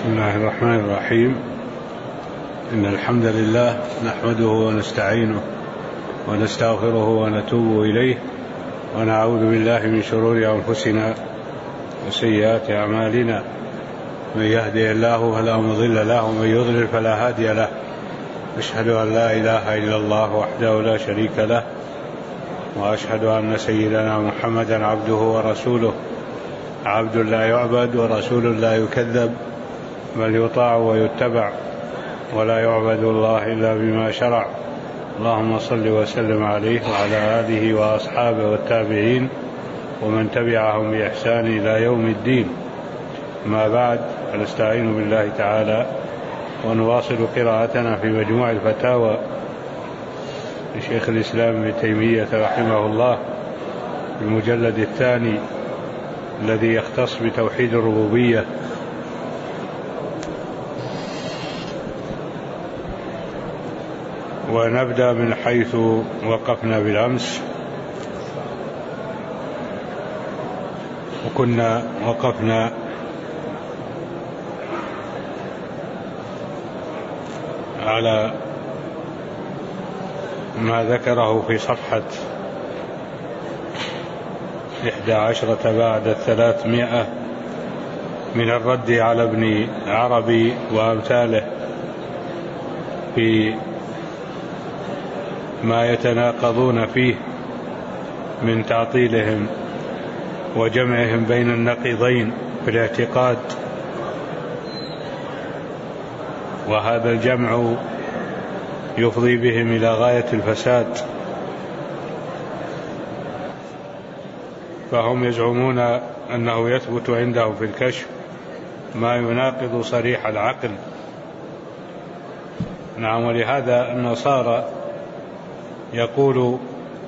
بسم الله الرحمن الرحيم. إن الحمد لله نحمده ونستعينه ونستغفره ونتوب إليه ونعوذ بالله من شرور أنفسنا وسيئات أعمالنا. من يهده الله فلا مضل له ومن يضلل فلا هادي له. أشهد أن لا إله إلا الله وحده لا شريك له وأشهد أن سيدنا محمدا عبده ورسوله، عبد لا يعبد ورسول لا يكذب، بل يطاع ويتبع ولا يعبد الله إلا بما شرع. اللهم صل وسلم عليه وعلى آله وأصحابه والتابعين ومن تبعهم بإحسان إلى يوم الدين. ما بعد، فنستعين بالله تعالى ونواصل قراءتنا في مجموع الفتاوى لشيخ الإسلام ابن تيمية رحمه الله، المجلد الثاني الذي يختص بتوحيد الربوبية. ونبدأ من حيث وقفنا بالأمس، وكنا وقفنا على ما ذكره في صفحة 11 بعد 300 من الرد على ابن عربي وأمثاله في ما يتناقضون فيه من تعطيلهم وجمعهم بين النقيضين في الاعتقاد، وهذا الجمع يفضي بهم إلى غاية الفساد. فهم يزعمون أنه يثبت عندهم في الكشف ما يناقض صريح العقل. نعم، ولهذا النصارى يقول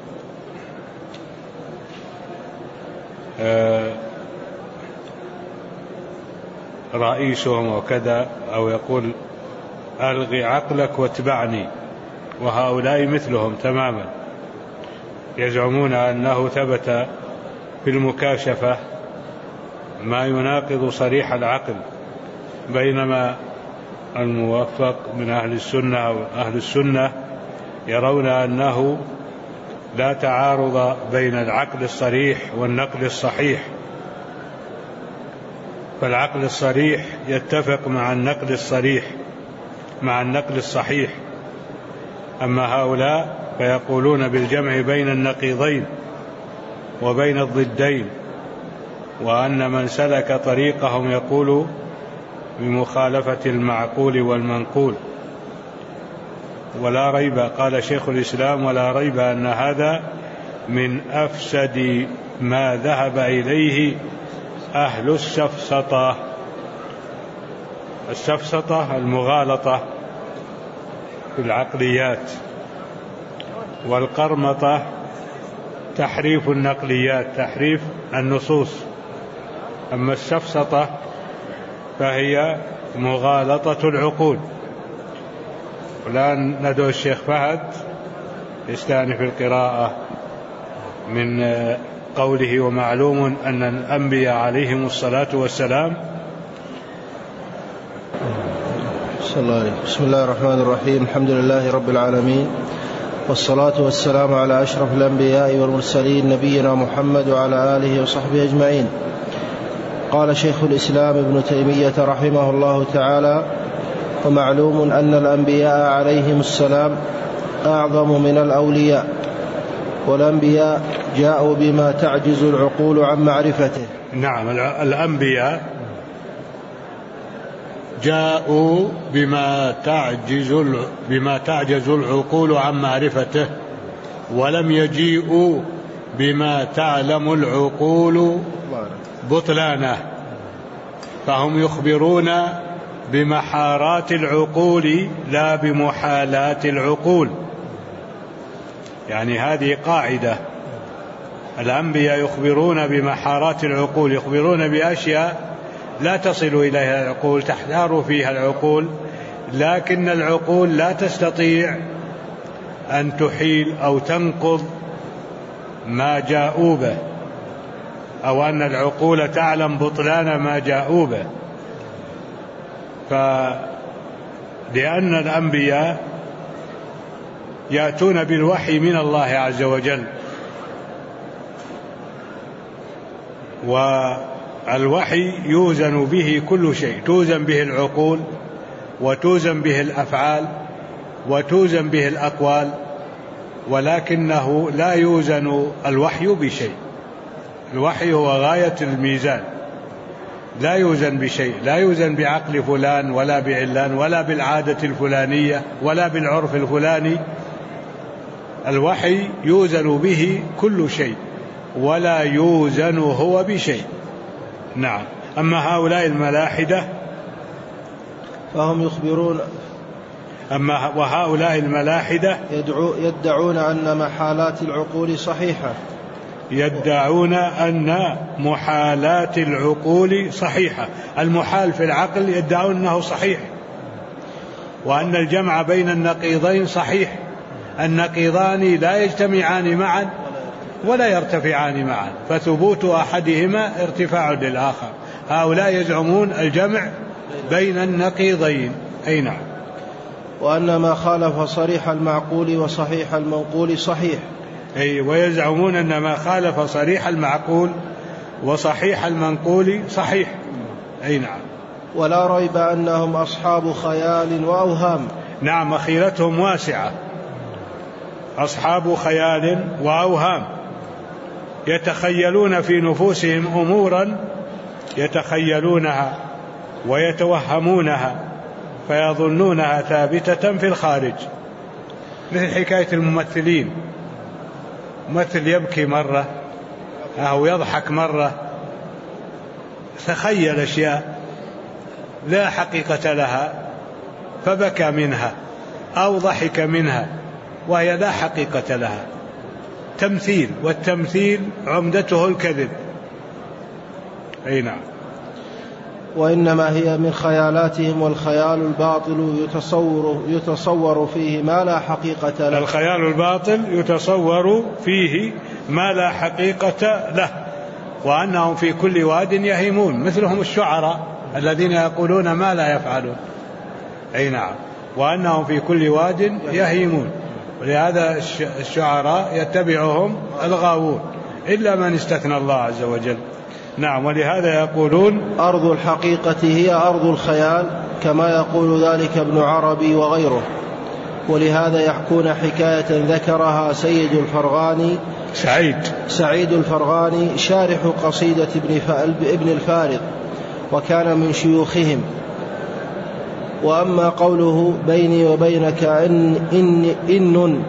رئيسهم وكذا، أو يقول ألغي عقلك واتبعني، وهؤلاء مثلهم تماما، يزعمون أنه ثبت في المكاشفة ما يناقض صريح العقل، بينما الموفق من أهل السنة أو أهل السنة يرون أنه لا تعارض بين العقل الصريح والنقل الصحيح، فالعقل الصريح يتفق مع النقل الصريح مع النقل الصحيح. أما هؤلاء فيقولون بالجمع بين النقيضين وبين الضدين، وأن من سلك طريقهم يقول بمخالفة المعقول والمنقول. ولا ريب، قال شيخ الإسلام، ولا ريب أن هذا من أفسد ما ذهب إليه أهل السفسطة. السفسطة المغالطة في العقليات، والقرمطة تحريف النقليات، تحريف النصوص. أما السفسطة فهي مغالطة العقول. والآن ندعو الشيخ فهد يستأنف القراءة من قوله: ومعلوم أن الأنبياء عليهم الصلاة والسلام. بسم الله الرحمن الرحيم. الحمد لله رب العالمين، والصلاة والسلام على أشرف الأنبياء والمرسلين، نبينا محمد وعلى آله وصحبه أجمعين. قال شيخ الإسلام ابن تيمية رحمه الله تعالى: ومعلوم أن الأنبياء عليهم السلام أعظم من الأولياء، والأنبياء جاءوا بما تعجز العقول عن معرفته. نعم، الأنبياء جاءوا بما تعجز العقول عن معرفته، ولم يجيئوا بما تعلم العقول بطلانه. فهم يخبرون بمحارات العقول لا بمحالات العقول. يعني هذه قاعدة، الأنبياء يخبرون بمحارات العقول، يخبرون بأشياء لا تصل إليها العقول، تحتار فيها العقول، لكن العقول لا تستطيع أن تحيل أو تنقض ما جاءوا به، أو أن العقول تعلم بطلان ما جاءوا به. لأن الأنبياء يأتون بالوحي من الله عز وجل، والوحي يوزن به كل شيء، توزن به العقول وتوزن به الأفعال وتوزن به الأقوال، ولكنه لا يوزن الوحي بشيء. الوحي هو غاية الميزان، لا يوزن بشيء، لا يوزن بعقل فلان ولا بعلان ولا بالعادة الفلانية ولا بالعرف الفلاني. الوحي يوزن به كل شيء ولا يوزن هو بشيء. نعم. أما هؤلاء الملاحدة فهم يخبرون، وهؤلاء الملاحدة يدعون أن محالات العقول صحيحة، يدعون أن محالات العقول صحيحة. المحال في العقل يدعون أنه صحيح، وأن الجمع بين النقيضين صحيح. النقيضان لا يجتمعان معا ولا يرتفعان معا، فثبوت أحدهما ارتفاع للآخر. هؤلاء يزعمون الجمع بين النقيضين. أي نعم. وأن ما خالف صريح المعقول وصحيح المنقول صحيح. أي، ويزعمون أن ما خالف صريح المعقول وصحيح المنقول صحيح. أي نعم. ولا ريب أنهم أصحاب خيال وأوهام. نعم، مخيلتهم واسعة، أصحاب خيال وأوهام، يتخيلون في نفوسهم أمورا يتخيلونها ويتوهمونها فيظنونها ثابتة في الخارج، مثل حكاية الممثلين. ممثل يبكي مرة أو يضحك مرة، تخيل أشياء لا حقيقة لها فبكى منها أو ضحك منها وهي لا حقيقة لها. تمثيل، والتمثيل عمدته الكذب. أي نعم. وإنما هي من خيالاتهم، والخيال الباطل يتصور فيه ما لا حقيقة له. الخيال الباطل يتصور فيه ما لا حقيقة له، وأنهم في كل واد يهيمون، مثلهم الشعراء الذين يقولون ما لا يفعلون. أي نعم. وأنهم في كل واد يهيمون، ولهذا الشعراء يتبعهم الغاوون إلا من استثنى الله عز وجل. نعم. ولهذا يقولون أرض الحقيقة هي أرض الخيال، كما يقول ذلك ابن عربي وغيره. ولهذا يحكون حكاية ذكرها سعيد الفرغاني شارح قصيدة ابن الفارض، وكان من شيوخهم. وأما قوله بيني وبينك إن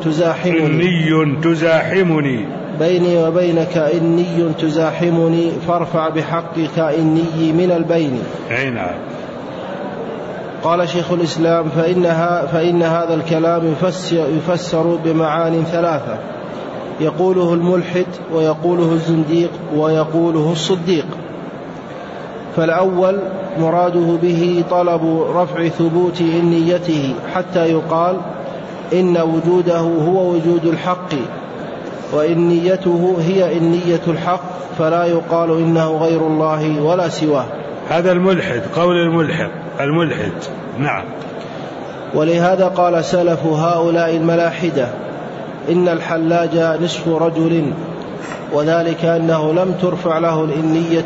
تزاحمني بيني وبينك إني تزاحمني فارفع بحقك إني من البين. نعم. قال شيخ الإسلام فإن هذا الكلام يفسر بمعان ثلاثة، يقوله الملحد ويقوله الزنديق ويقوله الصديق. فالأول مراده به طلب رفع ثبوت إنيته حتى يقال إن وجوده هو وجود الحق، وإنيته هي إنية الحق، فلا يقال إنه غير الله ولا سواه. هذا الملحد، قول الملحد. نعم. ولهذا قال سلف هؤلاء الملاحدة إن الحلاج نصف رجل، وذلك أنه لم ترفع له الإنية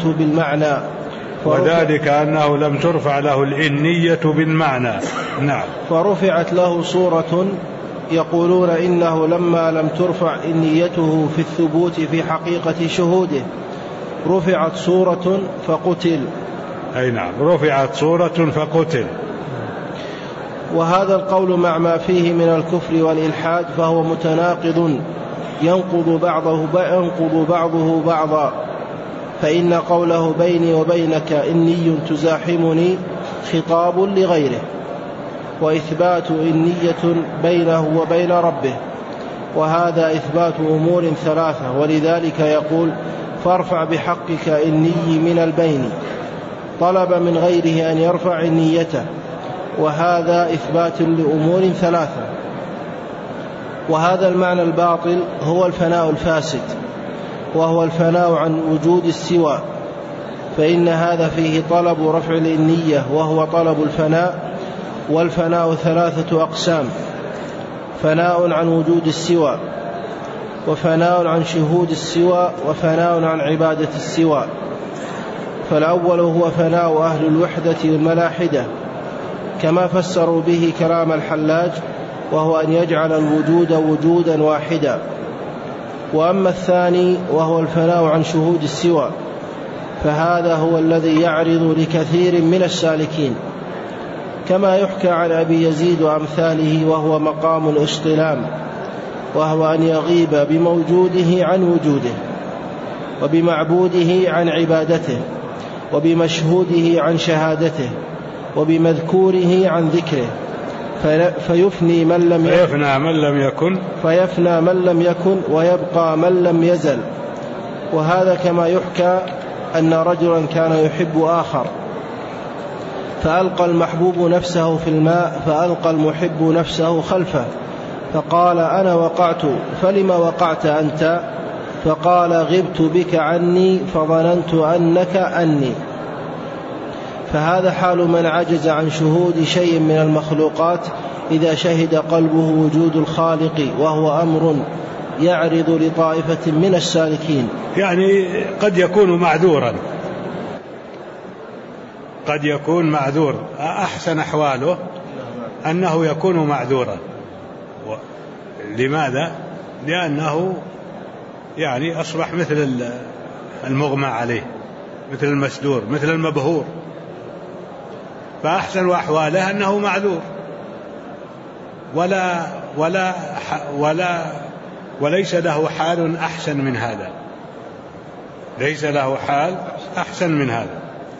بالمعنى. نعم. فرفعت له صورة، يقولون إنه لما لم ترفع إنيته في الثبوت في حقيقة شهوده رفعت صورة فقتل. أي نعم، رفعت صورة فقتل. وهذا القول مع ما فيه من الكفر والإلحاد فهو متناقض ينقض بعضه بعضا. فإن قوله بيني وبينك إني تزاحمني خطاب لغيره، وإثبات إنية بينه وبين ربه، وهذا إثبات أمور ثلاثة. ولذلك يقول فارفع بحقك إني من البين، طلب من غيره أن يرفع نيته، وهذا إثبات لأمور ثلاثة. وهذا المعنى الباطل هو الفناء الفاسد، وهو الفناء عن وجود السوى، فإن هذا فيه طلب رفع النية وهو طلب الفناء. والفناء 3 أقسام: فناء عن وجود السوى، وفناء عن شهود السوى، وفناء عن عبادة السوى. فالأول هو فناء أهل الوحدة والملاحدة كما فسروا به كلام الحلاج، وهو أن يجعل الوجود وجودا واحدا. وأما الثاني وهو الفناء عن شهود السوى، فهذا هو الذي يعرض لكثير من السالكين، كما يحكى عن أبي يزيد وأمثاله، وهو مقام الاصطلام، وهو أن يغيب بموجوده عن وجوده، وبمعبوده عن عبادته، وبمشهوده عن شهادته، وبمذكوره عن ذكره، فيفنى من لم يكن ويبقى من لم يزل. وهذا كما يحكى أن رجلا كان يحب آخر، فألقى المحبوب نفسه في الماء، فألقى المحب نفسه خلفه، فقال: أنا وقعت، فلما وقعت أنت؟ فقال: غبت بك عني فظننت أنك أني. فهذا حال من عجز عن شهود شيء من المخلوقات إذا شهد قلبه وجود الخالق، وهو أمر يعرض لطائفة من السالكين. يعني قد يكون معذور، أحسن أحواله أنه يكون معذورا. لماذا؟ لأنه يعني أصبح مثل المغمى عليه، مثل المسدور، مثل المبهور، فأحسن أحواله أنه معذور، وليس له حال أحسن من هذا، ليس له حال أحسن من هذا.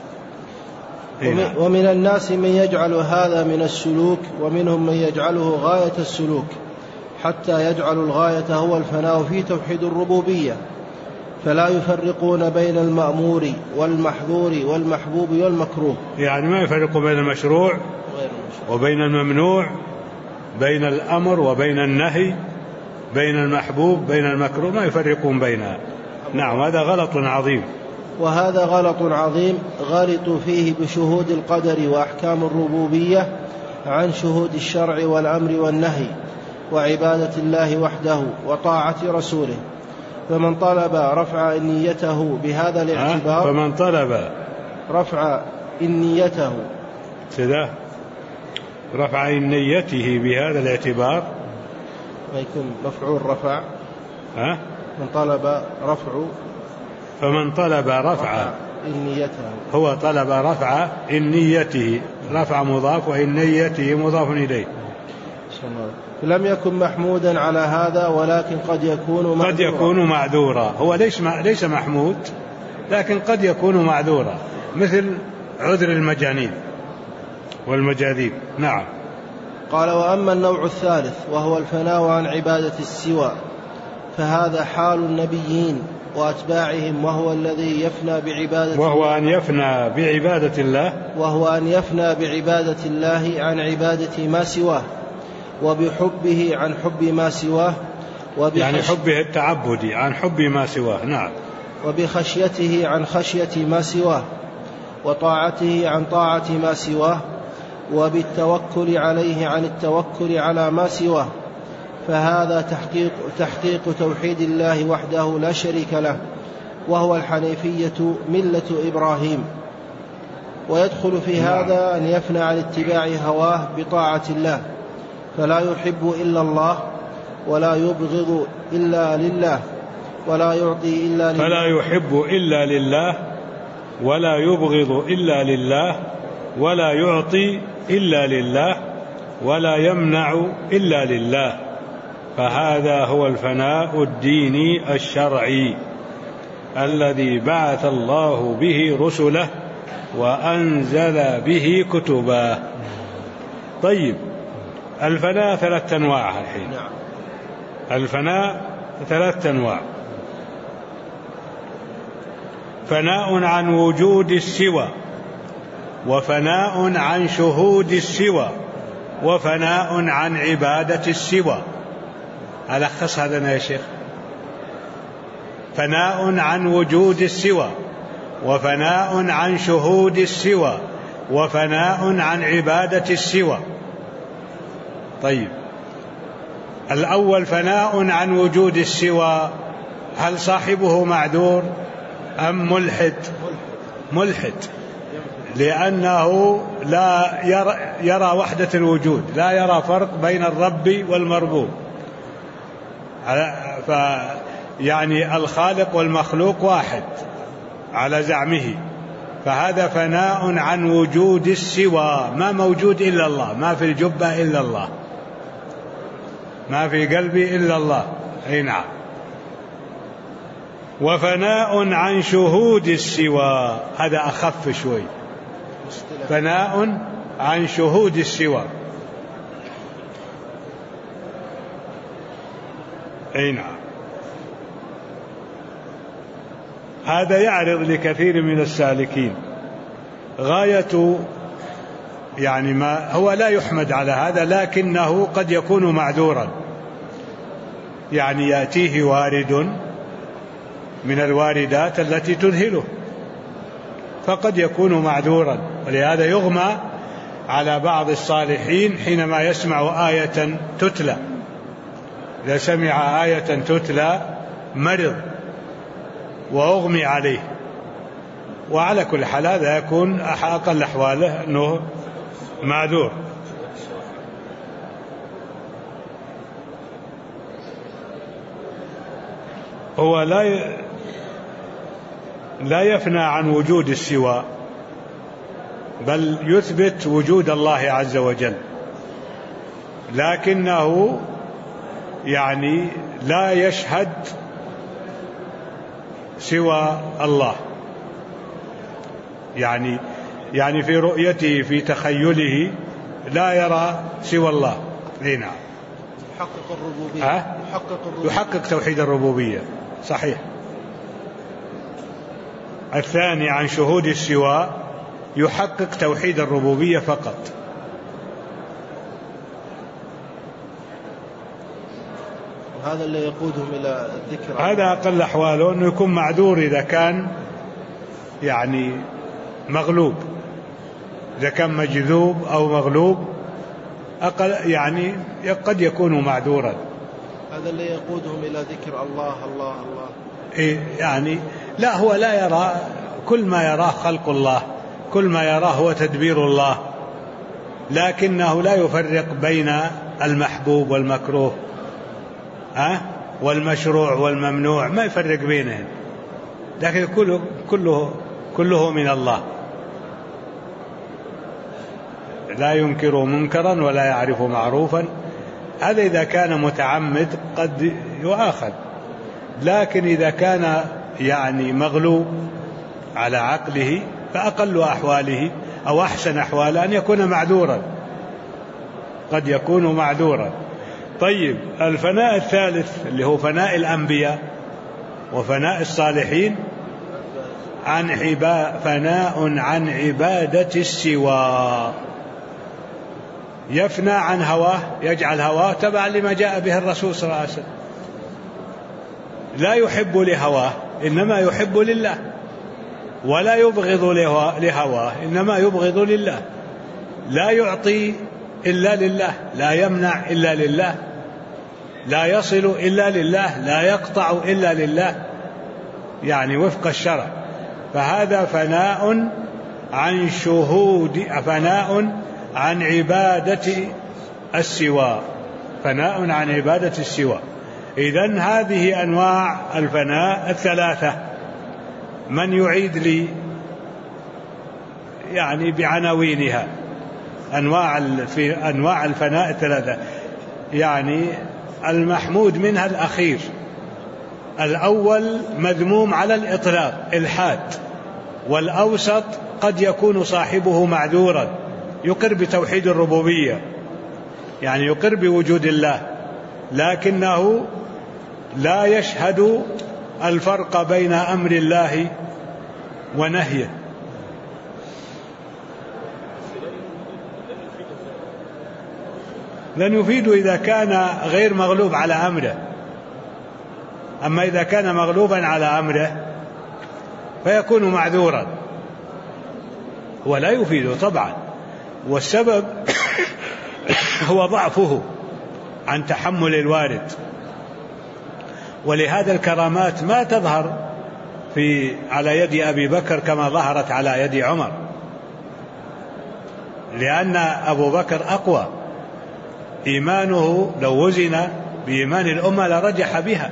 ومن الناس من يجعل هذا من السلوك، ومنهم من يجعله غاية السلوك، حتى يجعل الغاية هو الفناء في توحيد الربوبية، فلا يفرقون بين المأمور والمحظور والمحبوب والمكروه. يعني ما يفرقوا بين المشروع وبين الممنوع، بين الأمر وبين النهي، بين المحبوب بين المكروه، ما يفرقون بينها. نعم، هذا غلط عظيم. وهذا غلط عظيم غلطوا فيه بشهود القدر وأحكام الربوبية عن شهود الشرع والأمر والنهي وعبادة الله وحده وطاعة رسوله. فمن طلب رفع نيته بهذا الاعتبار، فمن طلب رفع نيته رفع نيته بهذا الاعتبار، ما يكون مفعول رفع، من طلب رفع، فمن طلب رفع نيته، هو طلب رفع نيته، رفع مضاف ونيته مضاف إليه، لم يكن محمودا على هذا، ولكن قد يكون معذورا. هو ليس محمود، لكن قد يكون معذورا، مثل عذر المجانين والمجاذيب. نعم. قال: وأما النوع الثالث وهو الفناء عن عبادة السوى، فهذا حال النبيين وأتباعهم، وهو الذي يفنى بعبادة، وهو أن يفنى بعبادة الله عن عبادة ما سواه، وبحبه عن حب ما سواه، يعني حبه التعبدي عن حب ما سواه. نعم. وبخشيته عن خشية ما سواه، وطاعته عن طاعة ما سواه، وبالتوكل عليه عن التوكل على ما سواه. فهذا تحقيق توحيد الله وحده لا شريك له، وهو الحنيفية ملة إبراهيم. ويدخل في هذا أن يفنى عن اتباع هواه بطاعة الله، فلا يحب إلا الله، ولا يبغض إلا لله، ولا يعطي إلا لله، فلا يحب إلا لله، ولا يبغض إلا لله، ولا يعطي إلا لله، ولا يمنع إلا لله. فهذا هو الفناء الديني الشرعي الذي بعث الله به رسله وأنزل به كتبه. طيب، الفناء 3 أنواع الحين. الفناء 3 أنواع: فناء عن وجود السوى، وفناء عن شهود السوى، وفناء عن عبادة السوى. ألخص هذا يا شيخ. فناء عن وجود السوى، وفناء عن شهود السوى، وفناء عن عبادة السوى. طيب، الأول فناء عن وجود السوى، هل صاحبه معذور أم ملحد؟ ملحد، لأنه لا يرى وحدة الوجود، لا يرى فرق بين الرب والمربوب، يعني الخالق والمخلوق واحد على زعمه. فهذا فناء عن وجود السوى، ما موجود إلا الله، ما في الجبة إلا الله، ما في قلبي إلا الله. أي نعم. وفناء عن شهود السوى، هذا أخف شوي، فناء عن شهود السوى. أي نعم. هذا يعرض لكثير من السالكين غاية، يعني ما هو لا يحمد على هذا، لكنه قد يكون معذورا، يعني يأتيه وارد من الواردات التي تذهله، فقد يكون معذورا. ولهذا يغمى على بعض الصالحين حينما يسمع آية تتلى، إذا سمع آية تتلى مرض وأغمي عليه. وعلى كل حال هذا يكون أقل أحواله أنه معذور. هو لا يفنى عن وجود السوى، بل يثبت وجود الله عز وجل، لكنه يعني لا يشهد سوى الله، يعني في رؤيته في تخيله لا يرى سوى الله. نعم. يحقق الربوبية. يحقق توحيد الربوبية، صحيح. الثاني عن شهود السوى يحقق توحيد الربوبية فقط. هذا اللي يقودهم إلى الذكر. هذا أقل أحواله أنه يكون معذور إذا كان يعني مغلوب، إذا كان مجذوب أو مغلوب أقل، يعني قد يكون معذورا. هذا اللي يقودهم إلى ذكر الله الله الله. يعني لا، هو لا يرى، كل ما يراه خلق الله، كل ما يراه هو تدبير الله، لكنه لا يفرق بين المحبوب والمكروه والمشروع والممنوع، ما يفرق بينهم، لكن كله من الله، لا ينكر منكرا ولا يعرف معروفا. هذا إذا كان متعمد قد يؤاخذ، لكن إذا كان يعني مغلوب على عقله فأقل أحواله أو أحسن أحواله أن يكون معذورا، قد يكون معذورا. طيب، الفناء الثالث اللي هو فناء الأنبياء وفناء الصالحين، فناء عن عبادة السوى، يفنى عن هواه، يجعل هواه تبعا لما جاء به الرسول صلى الله عليه وسلم، لا يحب لهواه إنما يحب لله، ولا يبغض لهواه إنما يبغض لله، لا يعطي إلا لله، لا يمنع إلا لله، لا يصل إلا لله، لا يقطع إلا لله، يعني وفق الشرع. فهذا فناء عن فناء عن عبادة السوى، فناء عن عبادة السوى. إذن هذه أنواع الفناء الثلاثة. من يعيد لي يعني بعناوينها أنواع الفناء الثلاثة؟ يعني المحمود منها الأخير، الأول مذموم على الإطلاق إلحاد، والأوسط قد يكون صاحبه معذورا، يقر بتوحيد الربوبية، يعني يقر بوجود الله، لكنه لا يشهد الفرق بين أمر الله ونهيه. لن يفيد إذا كان غير مغلوب على أمره، أما إذا كان مغلوبا على أمره فيكون معذورا ولا يفيده طبعا، والسبب هو ضعفه عن تحمل الوارد. ولهذا الكرامات ما تظهر على يد أبي بكر كما ظهرت على يد عمر، لأن أبو بكر أقوى، إيمانه لو وزن بإيمان الأمة لرجح بها.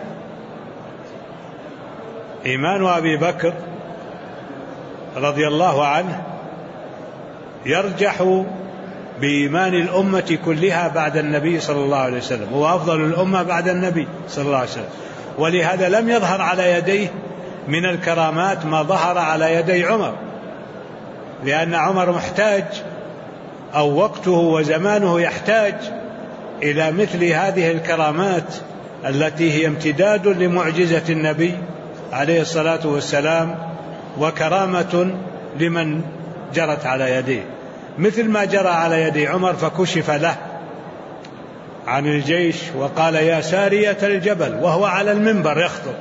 إيمان أبي بكر رضي الله عنه يرجح بإيمان الأمة كلها بعد النبي صلى الله عليه وسلم، هو أفضل الأمة بعد النبي صلى الله عليه وسلم. ولهذا لم يظهر على يديه من الكرامات ما ظهر على يدي عمر، لأن عمر محتاج، أو وقته وزمانه يحتاج إلى مثل هذه الكرامات التي هي امتداد لمعجزة النبي عليه الصلاة والسلام، وكرامة لمن جرت على يديه، مثل ما جرى على يد عمر فكشف له عن الجيش وقال يا سارية الجبل وهو على المنبر يخطب،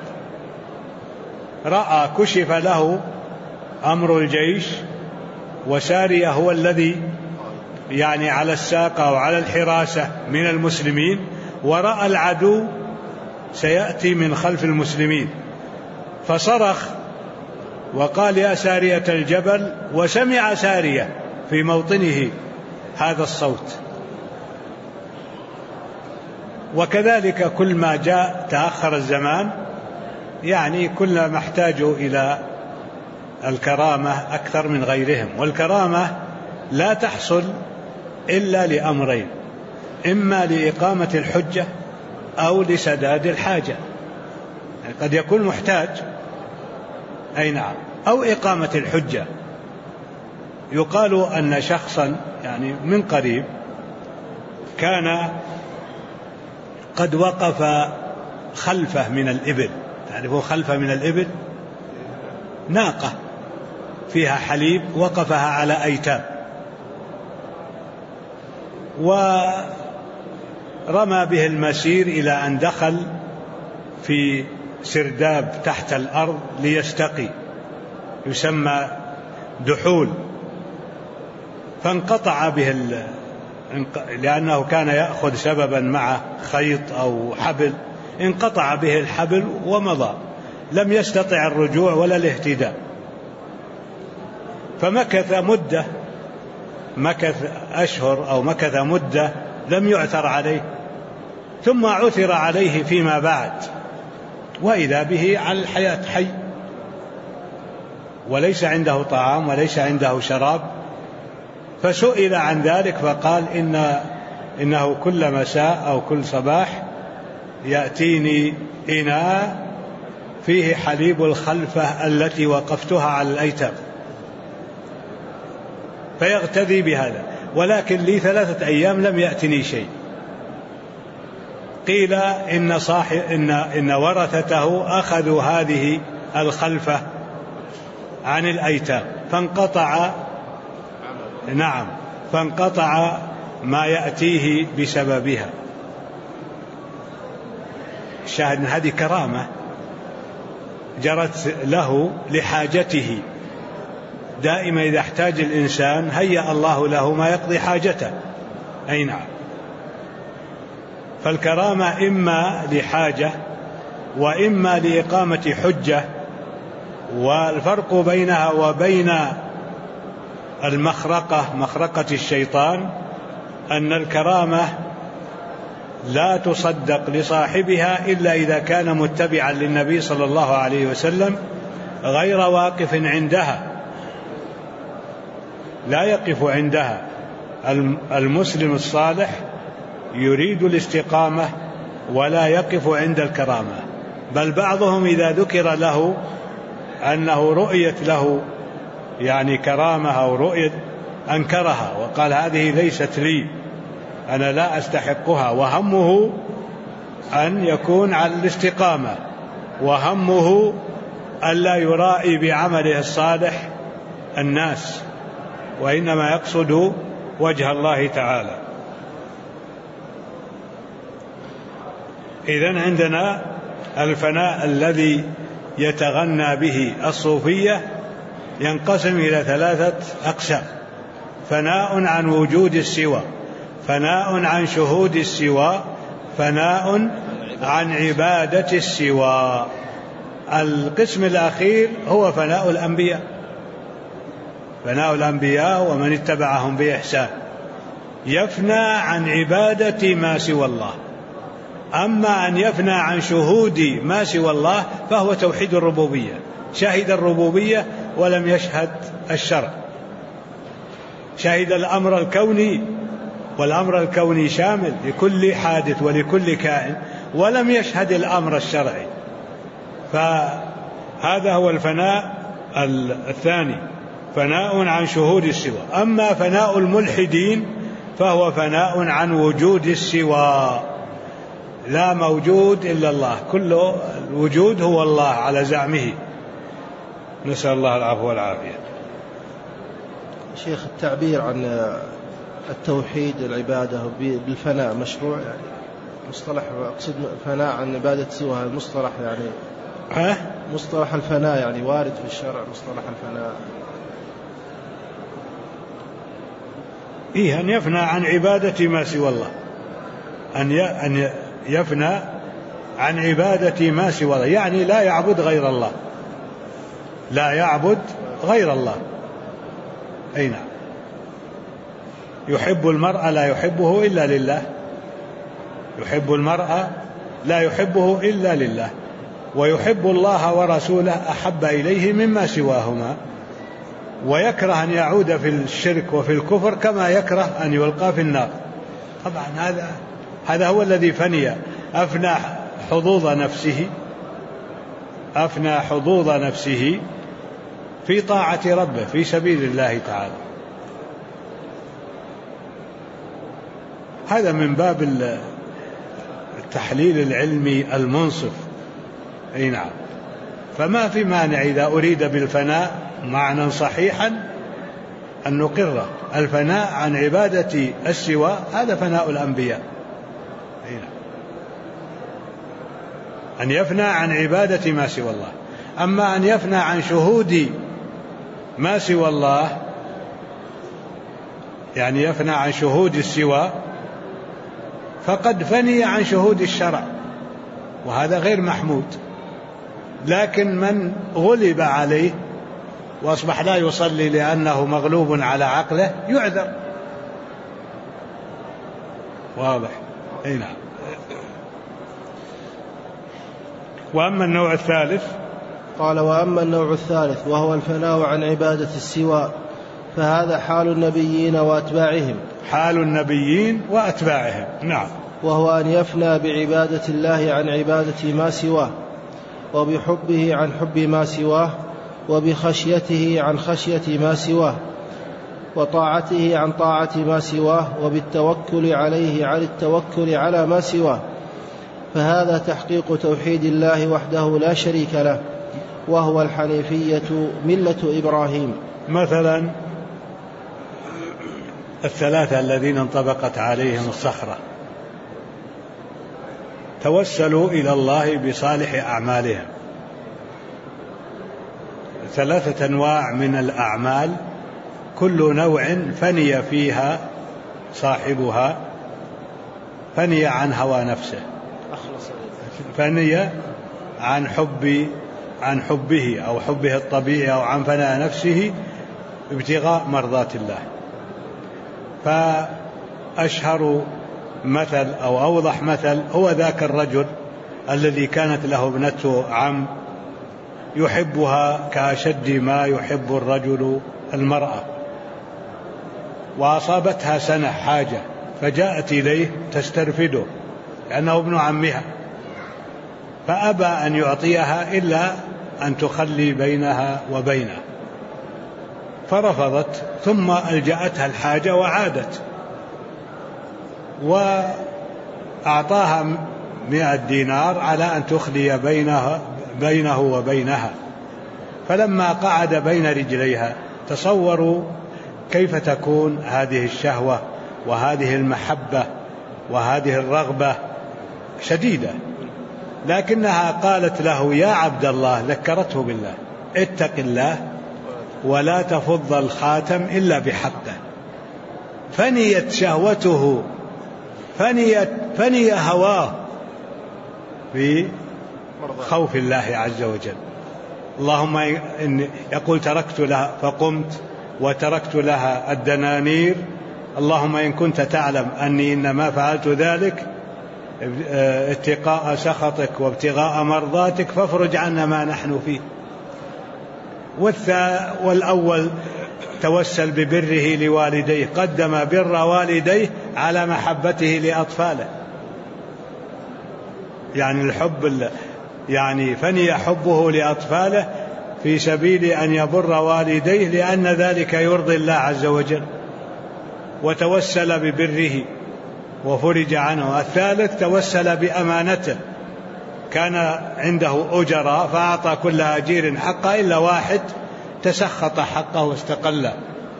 رأى كشف له أمر الجيش، وسارية هو الذي يعني على الساقة أو على الحراسة من المسلمين، ورأى العدو سيأتي من خلف المسلمين، فصرخ وقال يا سارية الجبل، وسمع سارية في موطنه هذا الصوت. وكذلك كل ما جاء تأخر الزمان يعني كل ما احتاجوا إلى الكرامة أكثر من غيرهم. والكرامة لا تحصل إلا لأمرين: إما لإقامة الحجة أو لسداد الحاجة. يعني قد يكون محتاج، أي نعم، أو إقامة الحجة. يقال أن شخصا يعني من قريب كان قد وقف خلفه من الإبل، تعرفوا خلفه من الإبل ناقة فيها حليب، وقفها على أيتام، ورمى به المسير إلى أن دخل في سرداب تحت الأرض ليستقي، يسمى دحول، فانقطع به لأنه كان يأخذ سببا معه خيط أو حبل، انقطع به الحبل ومضى، لم يستطع الرجوع ولا الاهتداء. فمكث مدة، مكث أشهر أو مكث مدة لم يعثر عليه، ثم عثر عليه فيما بعد، وإذا به على الحياة حي، وليس عنده طعام وليس عنده شراب. فسئل عن ذلك فقال إنه كل مساء أو كل صباح يأتيني إناء فيه حليب الخلفة التي وقفتها على الأيتام فيغتدي بهذا، ولكن لي 3 أيام لم يأتني شيء. قيل إن ورثته أخذوا هذه الخلفة عن الأيتام فانقطع ما يأتيه بسببها. شاهد هذه كرامة جرت له لحاجته، دائما إذا احتاج الإنسان هيأ الله له ما يقضي حاجته. أي نعم. فالكرامة إما لحاجة وإما لإقامة حجة، والفرق بينها وبين مخرقة الشيطان أن الكرامة لا تصدق لصاحبها إلا إذا كان متبعا للنبي صلى الله عليه وسلم غير واقف عندها، لا يقف عندها. المسلم الصالح يريد الاستقامة ولا يقف عند الكرامة، بل بعضهم إذا ذكر له أنه رؤيت له يعني كرامة أو رؤيت أنكرها وقال هذه ليست لي، أنا لا أستحقها، وهمه أن يكون على الاستقامة، وهمه ألا يرائي بعمله الصالح الناس، وإنما يقصد وجه الله تعالى. إذن عندنا الفناء الذي يتغنى به الصوفية ينقسم إلى 3 أقسام: فناء عن وجود السوى، فناء عن شهود السوى، فناء عن عبادة السوى. القسم الأخير هو فناء الأنبياء، فناء الأنبياء ومن اتبعهم بإحسان، يفنى عن عبادة ما سوى الله. أما أن يفنى عن شهود ما سوى الله فهو توحيد الربوبية، شهد الربوبية ولم يشهد الشرع، شهد الأمر الكوني، والأمر الكوني شامل لكل حادث ولكل كائن، ولم يشهد الأمر الشرعي. فهذا هو الفناء الثاني، فناء عن شهود السوى. أما فناء الملحدين فهو فناء عن وجود السوى، لا موجود إلا الله، كل الوجود هو الله على زعمه، نسأل الله العفو والعافية. شيخ، التعبير عن التوحيد العبادة بالفناء مشروع؟ يعني مصطلح، أقصد فناء عن عبادة سوى، المصطلح يعني مصطلح الفناء يعني وارد في الشرع مصطلح الفناء؟ أن يفنى عن عبادة ما سوى الله، أن يفنى عن عبادة ما سوى الله، يعني لا يعبد غير الله، لا يعبد غير الله. أي نعم. يحب المرء لا يحبه إلا لله، يحب المرء لا يحبه إلا لله، ويحب الله ورسوله أحب إليه مما سواهما، ويكره أن يعود في الشرك وفي الكفر كما يكره أن يلقى في النار. طبعا هذا هو الذي فني، أفنى حظوظ نفسه في طاعة ربه في سبيل الله تعالى. هذا من باب التحليل العلمي المنصف. أي نعم. فما في مانع إذا أريد بالفناء معنى صحيحا أن نقر الفناء عن عبادة السوى، هذا فناء الأنبياء. أي نعم. أن يفنى عن عبادة ما سوى الله. أما أن يفنى عن شهود ما سوى الله، يعني يفنى عن شهود السوى، فقد فني عن شهود الشرع، وهذا غير محمود. لكن من غلب عليه وأصبح لا يصلي لأنه مغلوب على عقله يعذر. واضح؟ أي نعم. وأما النوع الثالث، قال: وأما النوع الثالث وهو الفناء عن عبادة السوى، فهذا حال النبيين وأتباعهم. حال النبيين وأتباعهم. نعم. وهو أن يفنى بعبادة الله عن عبادة ما سواه، وبحبه عن حب ما سواه، وبخشيته عن خشية ما سواه، وطاعته عن طاعة ما سواه، وبالتوكل عليه عن التوكل على ما سواه. فهذا تحقيق توحيد الله وحده لا شريك له، وهو الحنيفية ملة إبراهيم. مثلا 3 الذين انطبقت عليهم الصخرة توسلوا إلى الله بصالح أعمالهم. 3 أنواع من الأعمال، كل نوع فني فيها صاحبها، فني عن هوى نفسه، فني عن حبه أو حبه الطبيعي، أو عن فناء نفسه ابتغاء مرضات الله. فأشهر مثل أو أوضح مثل هو ذاك الرجل الذي كانت له ابنته عم يحبها كأشد ما يحب الرجل المرأة، وأصابتها سنة حاجة، فجاءت إليه تسترفده لأنه ابن عمها، فأبى أن يعطيها إلا أن تخلي بينها وبينه، فرفضت، ثم ألجأتها الحاجة وعادت، وأعطاها 100 دينار على أن تخلي بينه وبينها. فلما قعد بين رجليها تصوروا كيف تكون هذه الشهوة وهذه المحبة وهذه الرغبة شديدة. لكنها قالت له يا عبد الله، ذكرته بالله، اتق الله ولا تفض الخاتم إلا بحقه. فنيت شهوته، فني هواه في خوف الله عز وجل. اللهم يقول تركت لها فقمت وتركت لها الدنانير، اللهم إن كنت تعلم أني إنما فعلت ذلك اتقاء سخطك وابتغاء مرضاتك فافرج عنا ما نحن فيه. والأول توسل ببره لوالديه، قدم بر والديه على محبته لأطفاله، يعني الحب، يعني فني حبه لأطفاله في سبيل أن يبر والديه لأن ذلك يرضي الله عز وجل، وتوسل ببره وفرج عنه. الثالث توسل بأمانته، كان عنده أجراء فأعطى كل أجير حقه إلا واحد تسخط حقه واستقل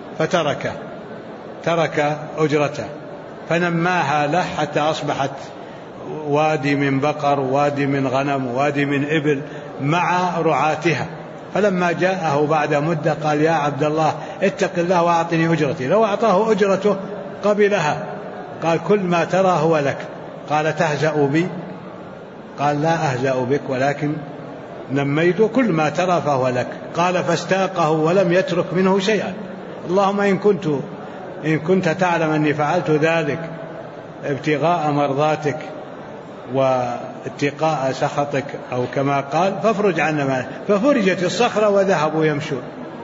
ترك أجرته، فنماها له حتى أصبحت وادي من بقر، وادي من غنم، وادي من إبل مع رعاتها. فلما جاءه بعد مدة قال يا عبد الله اتق الله وأعطني أجرتي. لو أعطاه أجرته قبلها. قال كل ما ترى هو لك. قال تهزأ بي؟ قال لا أهزأ بك، ولكن نميت، كل ما ترى فهو لك. قال فاستاقه ولم يترك منه شيئا. اللهم إن كنت تعلم أني فعلت ذلك ابتغاء مرضاتك واتقاء سخطك أو كما قال فافرج عنا. ففرجت الصخرة وذهبوا يمشون،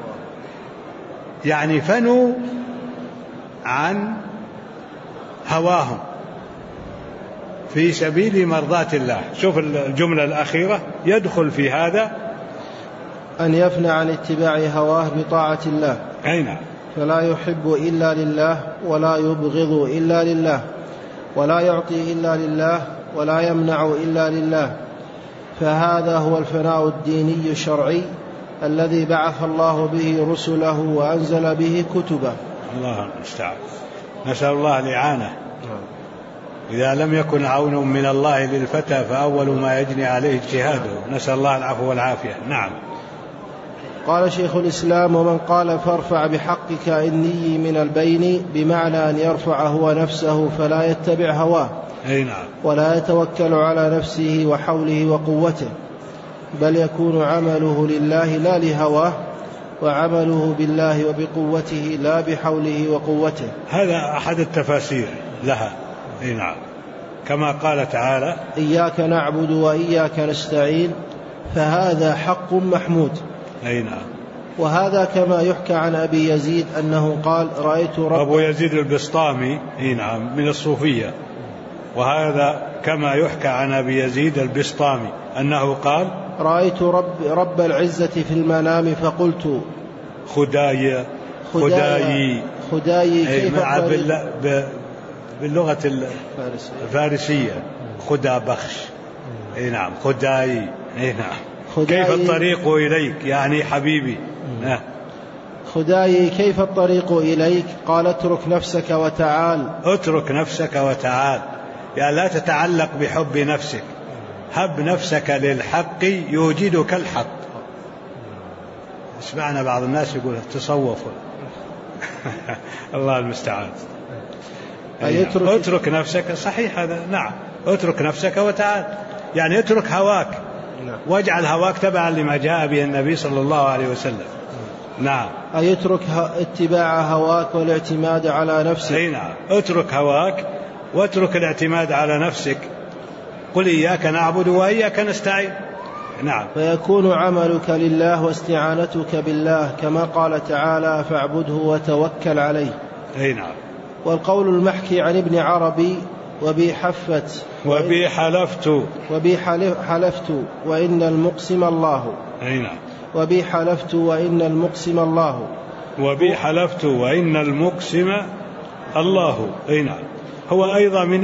يعني فنوا عن هواهم في سبيل مرضاة الله. شوف الجملة الأخيرة يدخل في هذا أن يفنى عن اتباع هواه بطاعة الله. أين؟ فلا يحب إلا لله ولا يبغض إلا لله ولا يعطي إلا لله ولا يمنع إلا لله. فهذا هو الفناء الديني الشرعي الذي بعث الله به رسله وأنزل به كتبه. الله المستعان. نسأل الله الإعانة. إذا لم يكن عون من الله للفتى فأول ما يجني عليه اجتهاده. نسأل الله العفو والعافية. نعم. قال شيخ الإسلام: ومن قال فارفع بحقك إني من البين، بمعنى أن يرفع هو نفسه فلا يتبع هواه، أي نعم، ولا يتوكل على نفسه وحوله وقوته، بل يكون عمله لله لا لهواه، وعمله بالله وبقوته لا بحوله وقوته. هذا أحد التفاسير لها. أي نعم، كما قال تعالى: إياك نعبد وإياك نستعين، فهذا حق محمود. أي نعم. وهذا كما يحكى عن أبي يزيد أنه قال: رأيت أبو يزيد البسطامي. أي نعم، من الصوفية. وهذا كما يحكى عن أبي يزيد البسطامي أنه قال: رأيت رب العزة في المنام فقلت خداي كيف باللغة الفارسية خدا بخش. أي نعم، خداي. أي نعم، كيف الطريق إليك، يعني حبيبي. خداي كيف الطريق إليك؟ قال: اترك نفسك وتعال. اترك نفسك وتعال، يعني لا تتعلق بحب نفسك، هب نفسك للحق يوجدك الحق. اسمعنا بعض الناس يقول تصوفوا. الله المستعان. اترك نفسك، صحيح هذا، نعم، اترك نفسك وتعال، يعني اترك هواك واجعل هواك تبعا لما جاء به النبي صلى الله عليه وسلم. نعم. أي اترك اتباع هواك والاعتماد على نفسك. أي نعم، اترك هواك واترك الاعتماد على نفسك. قل إياك نعبد وإياك نستعين. نعم. فيكون عملك لله واستعانتك بالله، كما قال تعالى: فاعبده وتوكل عليه. أي نعم. والقول المحكي عن ابن عربي: وبي حلفت وإن المقسم الله. أي نعم. وبي حلفت وإن المقسم الله. وبي حلفت وإن المقسم الله. أي نعم. هو أيضا من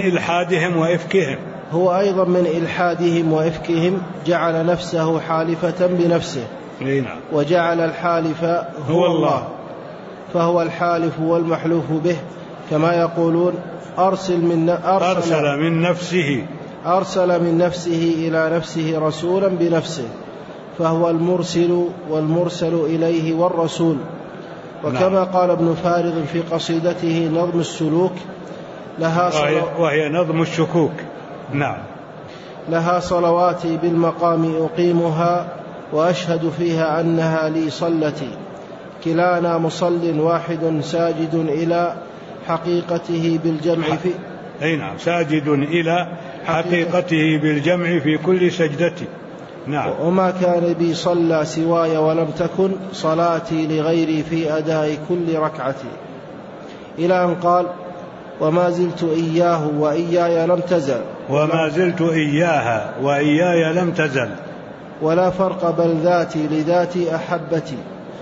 إلحادهم وإفكهم جعل نفسه حالفة بنفسه. أي نعم. وجعل الحالف هو الله، فهو الحالف والمحلوف به، كما يقولون أرسل من نفسه أرسل من نفسه إلى نفسه رسولا بنفسه، فهو المرسل والمرسل إليه والرسول. وكما قال ابن فارض في قصيدته نظم السلوك وهي نظم الشكوك، نعم، لها صلواتي بالمقام أقيمها وأشهد فيها أنها لي صلتي، كلانا مصل واحد ساجد إلى حقيقته بالجمع في أي نعم، ساجد إلى حقيقته بالجمع في كل سجدتي، نعم. وما كان بي صلى سواي ولم تكن صلاتي لغيري في أداء كل ركعتي، إلى أن قال وما زلت إياه وإياي لم تزل، وما زلت إياها وإياي لم تزل، ولا فرق بل ذاتي لذاتي أحبتي،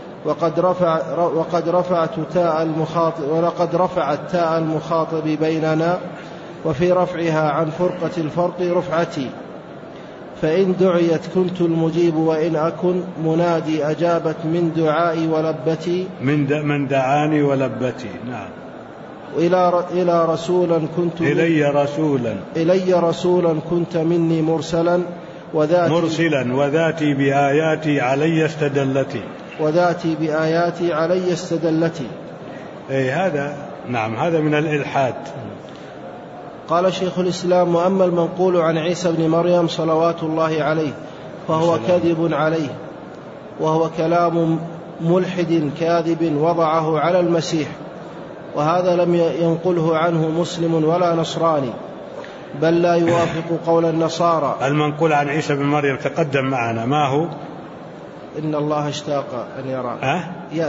ولقد رفعت تاء المخاطب بيننا، وفي رفعها عن فرقة الفرق رفعتي، فإن دعيت كنت المجيب وإن أكن منادي أجابت من دعائي ولبتي، من دعاني ولبتي، نعم. إلى رسولا كنت إلي رسولا كنت مني مرسلا وذاتي بآياتي علي استدلتي أي هذا، نعم، هذا من الإلحاد. قال شيخ الإسلام: وأما المنقول عن عيسى بن مريم صلوات الله عليه فهو كذب عليه، وهو كلام ملحد كاذب وضعه على المسيح، وهذا لم ينقله عنه مسلم ولا نصراني، بل لا يوافق قول النصارى. المنقول عن عيسى بن مريم تقدم معنا، ما هو؟ إن الله اشتاق أن يرى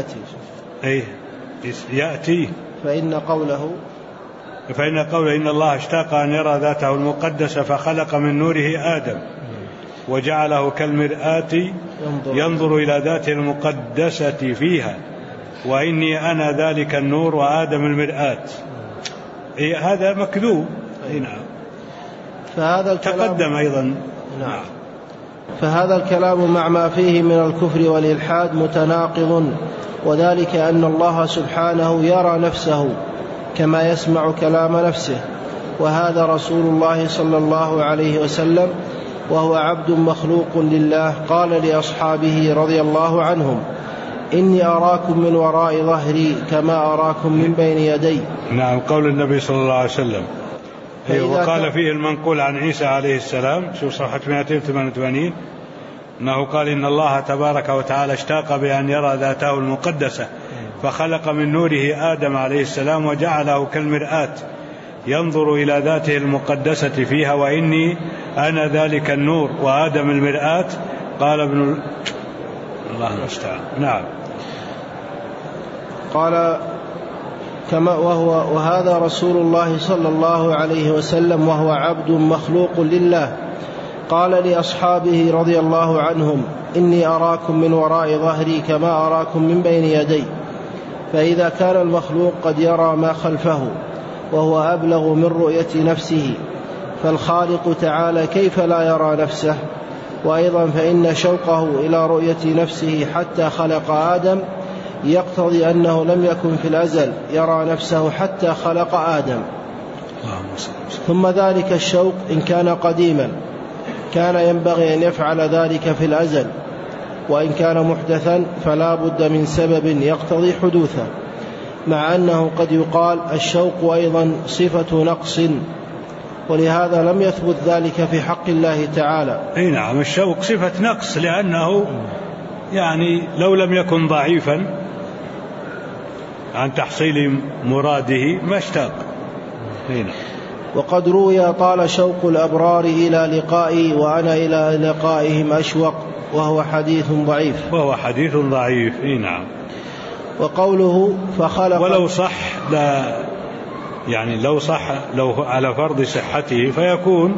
يأتي فإن قوله إن الله اشتاق أن يرى ذاته المقدسة فخلق من نوره آدم وجعله كالمرآة ينظر إلى ذاته المقدسة فيها، وإني أنا ذلك النور وآدم المرآة. هذا مكذوب. نعم. فهذا تقدم أيضا. نعم. فهذا الكلام مع ما فيه من الكفر والإلحاد متناقض، وذلك أن الله سبحانه يرى نفسه كما يسمع كلام نفسه، وهذا رسول الله صلى الله عليه وسلم وهو عبد مخلوق لله قال لأصحابه رضي الله عنهم: إني أراكم من وراء ظهري كما أراكم من بين يدي. نعم، قول النبي صلى الله عليه وسلم. وقال فيه المنقول عن عيسى عليه السلام، شوف صفحة 288، أنه قال: إن الله تبارك وتعالى اشتاق بأن يرى ذاته المقدسة فخلق من نوره آدم عليه السلام وجعله كالمرآة ينظر إلى ذاته المقدسة فيها، وإني أنا ذلك النور وآدم المرآة. قال ابن الله المستعان. نعم. قال وهذا رسول الله صلى الله عليه وسلم وهو عبد مخلوق لله قال لأصحابه رضي الله عنهم: إني أراكم من وراء ظهري كما أراكم من بين يدي. فإذا كان المخلوق قد يرى ما خلفه وهو أبلغ من رؤية نفسه، فالخالق تعالى كيف لا يرى نفسه؟ وأيضا فإن شوقه إلى رؤية نفسه حتى خلق آدم يقتضي أنه لم يكن في الأزل يرى نفسه حتى خلق آدم. ثم ذلك الشوق إن كان قديما كان ينبغي أن يفعل ذلك في الأزل، وإن كان محدثا فلا بد من سبب يقتضي حدوثه، مع أنه قد يقال الشوق أيضا صفة نقص، ولهذا لم يثبت ذلك في حق الله تعالى. نعم، الشوق صفة نقص، لأنه يعني لو لم يكن ضعيفا عن تحصيل مراده ما اشتاق. وقد روي: طال شوق الأبرار إلى لقائي وأنا إلى لقائهم أشوق، وهو حديث ضعيف. نعم. وقوله فخلق، ولو صح لو على فرض صحته فيكون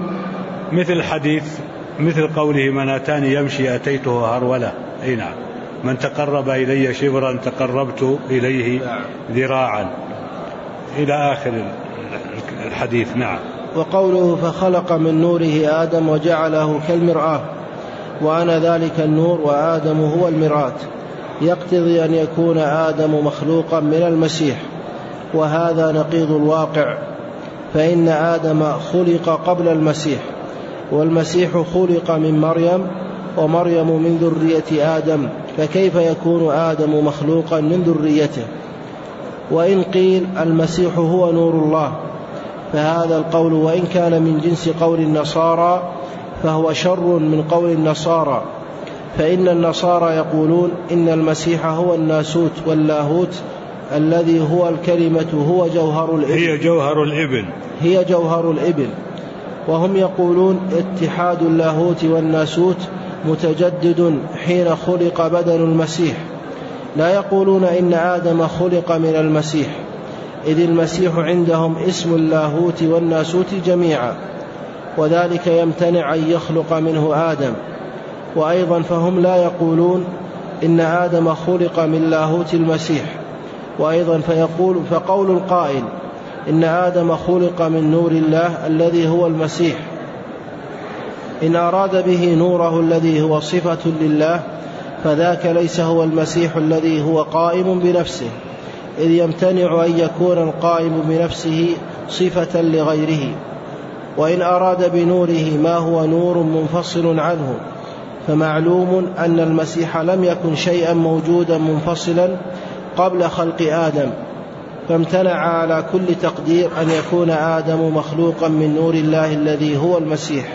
مثل قوله: من أتاني يمشي أتيته هرولة. نعم. من تقرب إلي شبرا تقربت إليه ذراعا، إلى آخر الحديث. نعم. وقوله فخلق من نوره آدم وجعله كالمرآة، وأنا ذلك النور وآدم هو المرآة، يقتضي أن يكون آدم مخلوقا من المسيح، وهذا نقيض الواقع، فإن آدم خلق قبل المسيح والمسيح خلق من مريم ومريم من ذرية آدم، فكيف يكون آدم مخلوقا من ذريته؟ وإن قيل المسيح هو نور الله، فهذا القول وإن كان من جنس قول النصارى فهو شر من قول النصارى، فإن النصارى يقولون إن المسيح هو الناسوت واللاهوت الذي هو الكلمة هو جوهر الإبن، هي جوهر الإبن، وهم يقولون اتحاد اللاهوت والناسوت متجدد حين خلق بدن المسيح، لا يقولون إن آدم خلق من المسيح، إذ المسيح عندهم اسم اللاهوت والناسوت جميعا، وذلك يمتنع أن يخلق منه آدم. وأيضا فهم لا يقولون إن آدم خلق من لاهوت المسيح، وأيضا فقول القائل إن آدم خلق من نور الله الذي هو المسيح إن أراد به نوره الذي هو صفة لله فذاك ليس هو المسيح الذي هو قائم بنفسه، إذ يمتنع أن يكون القائم بنفسه صفة لغيره. وإن أراد بنوره ما هو نور منفصل عنه، فمعلوم أن المسيح لم يكن شيئا موجودا منفصلا قبل خلق آدم، فامتنع على كل تقدير أن يكون آدم مخلوقا من نور الله الذي هو المسيح.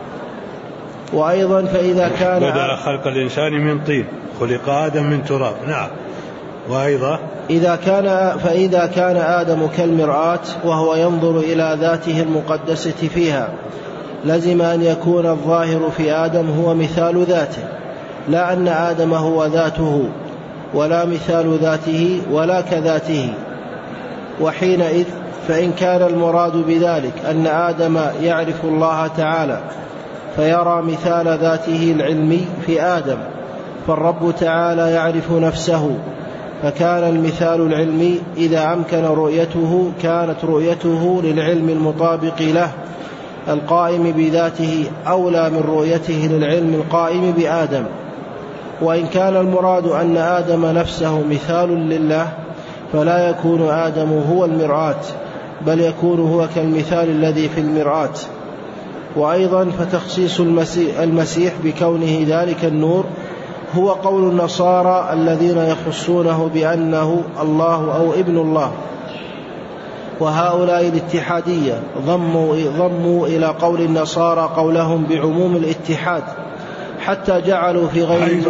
وأيضا فإذا كان بدأ خلق الإنسان من طين، خلق آدم من تراب. نعم. وأيضا فإذا كان آدم كالمرآة وهو ينظر إلى ذاته المقدسة فيها، لزم أن يكون الظاهر في آدم هو مثال ذاته، لا أن آدم هو ذاته ولا مثال ذاته ولا كذاته. وحينئذ فإن كان المراد بذلك أن آدم يعرف الله تعالى فيرى مثال ذاته العلمي في آدم، فالرب تعالى يعرف نفسه، فكان المثال العلمي إذا أمكن رؤيته كانت رؤيته للعلم المطابق له القائم بذاته أولى من رؤيته للعلم القائم بآدم. وإن كان المراد أن آدم نفسه مثال لله فلا يكون آدم هو المرآة، بل يكون هو كالمثال الذي في المرآة. وأيضا فتخصيص المسيح بكونه ذلك النور هو قول النصارى الذين يخصونه بأنه الله أو ابن الله، وهؤلاء الاتحادية ضموا إلى قول النصارى قولهم بعموم الاتحاد، حتى جعلوا في غير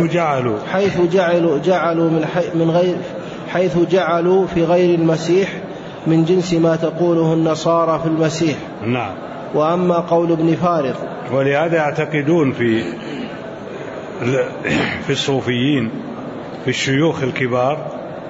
حيث جعلوا في غير المسيح من جنس ما تقوله النصارى في المسيح. نعم. وأما قول ابن فارغ، ولهذا يعتقدون في الصوفيين في الشيوخ الكبار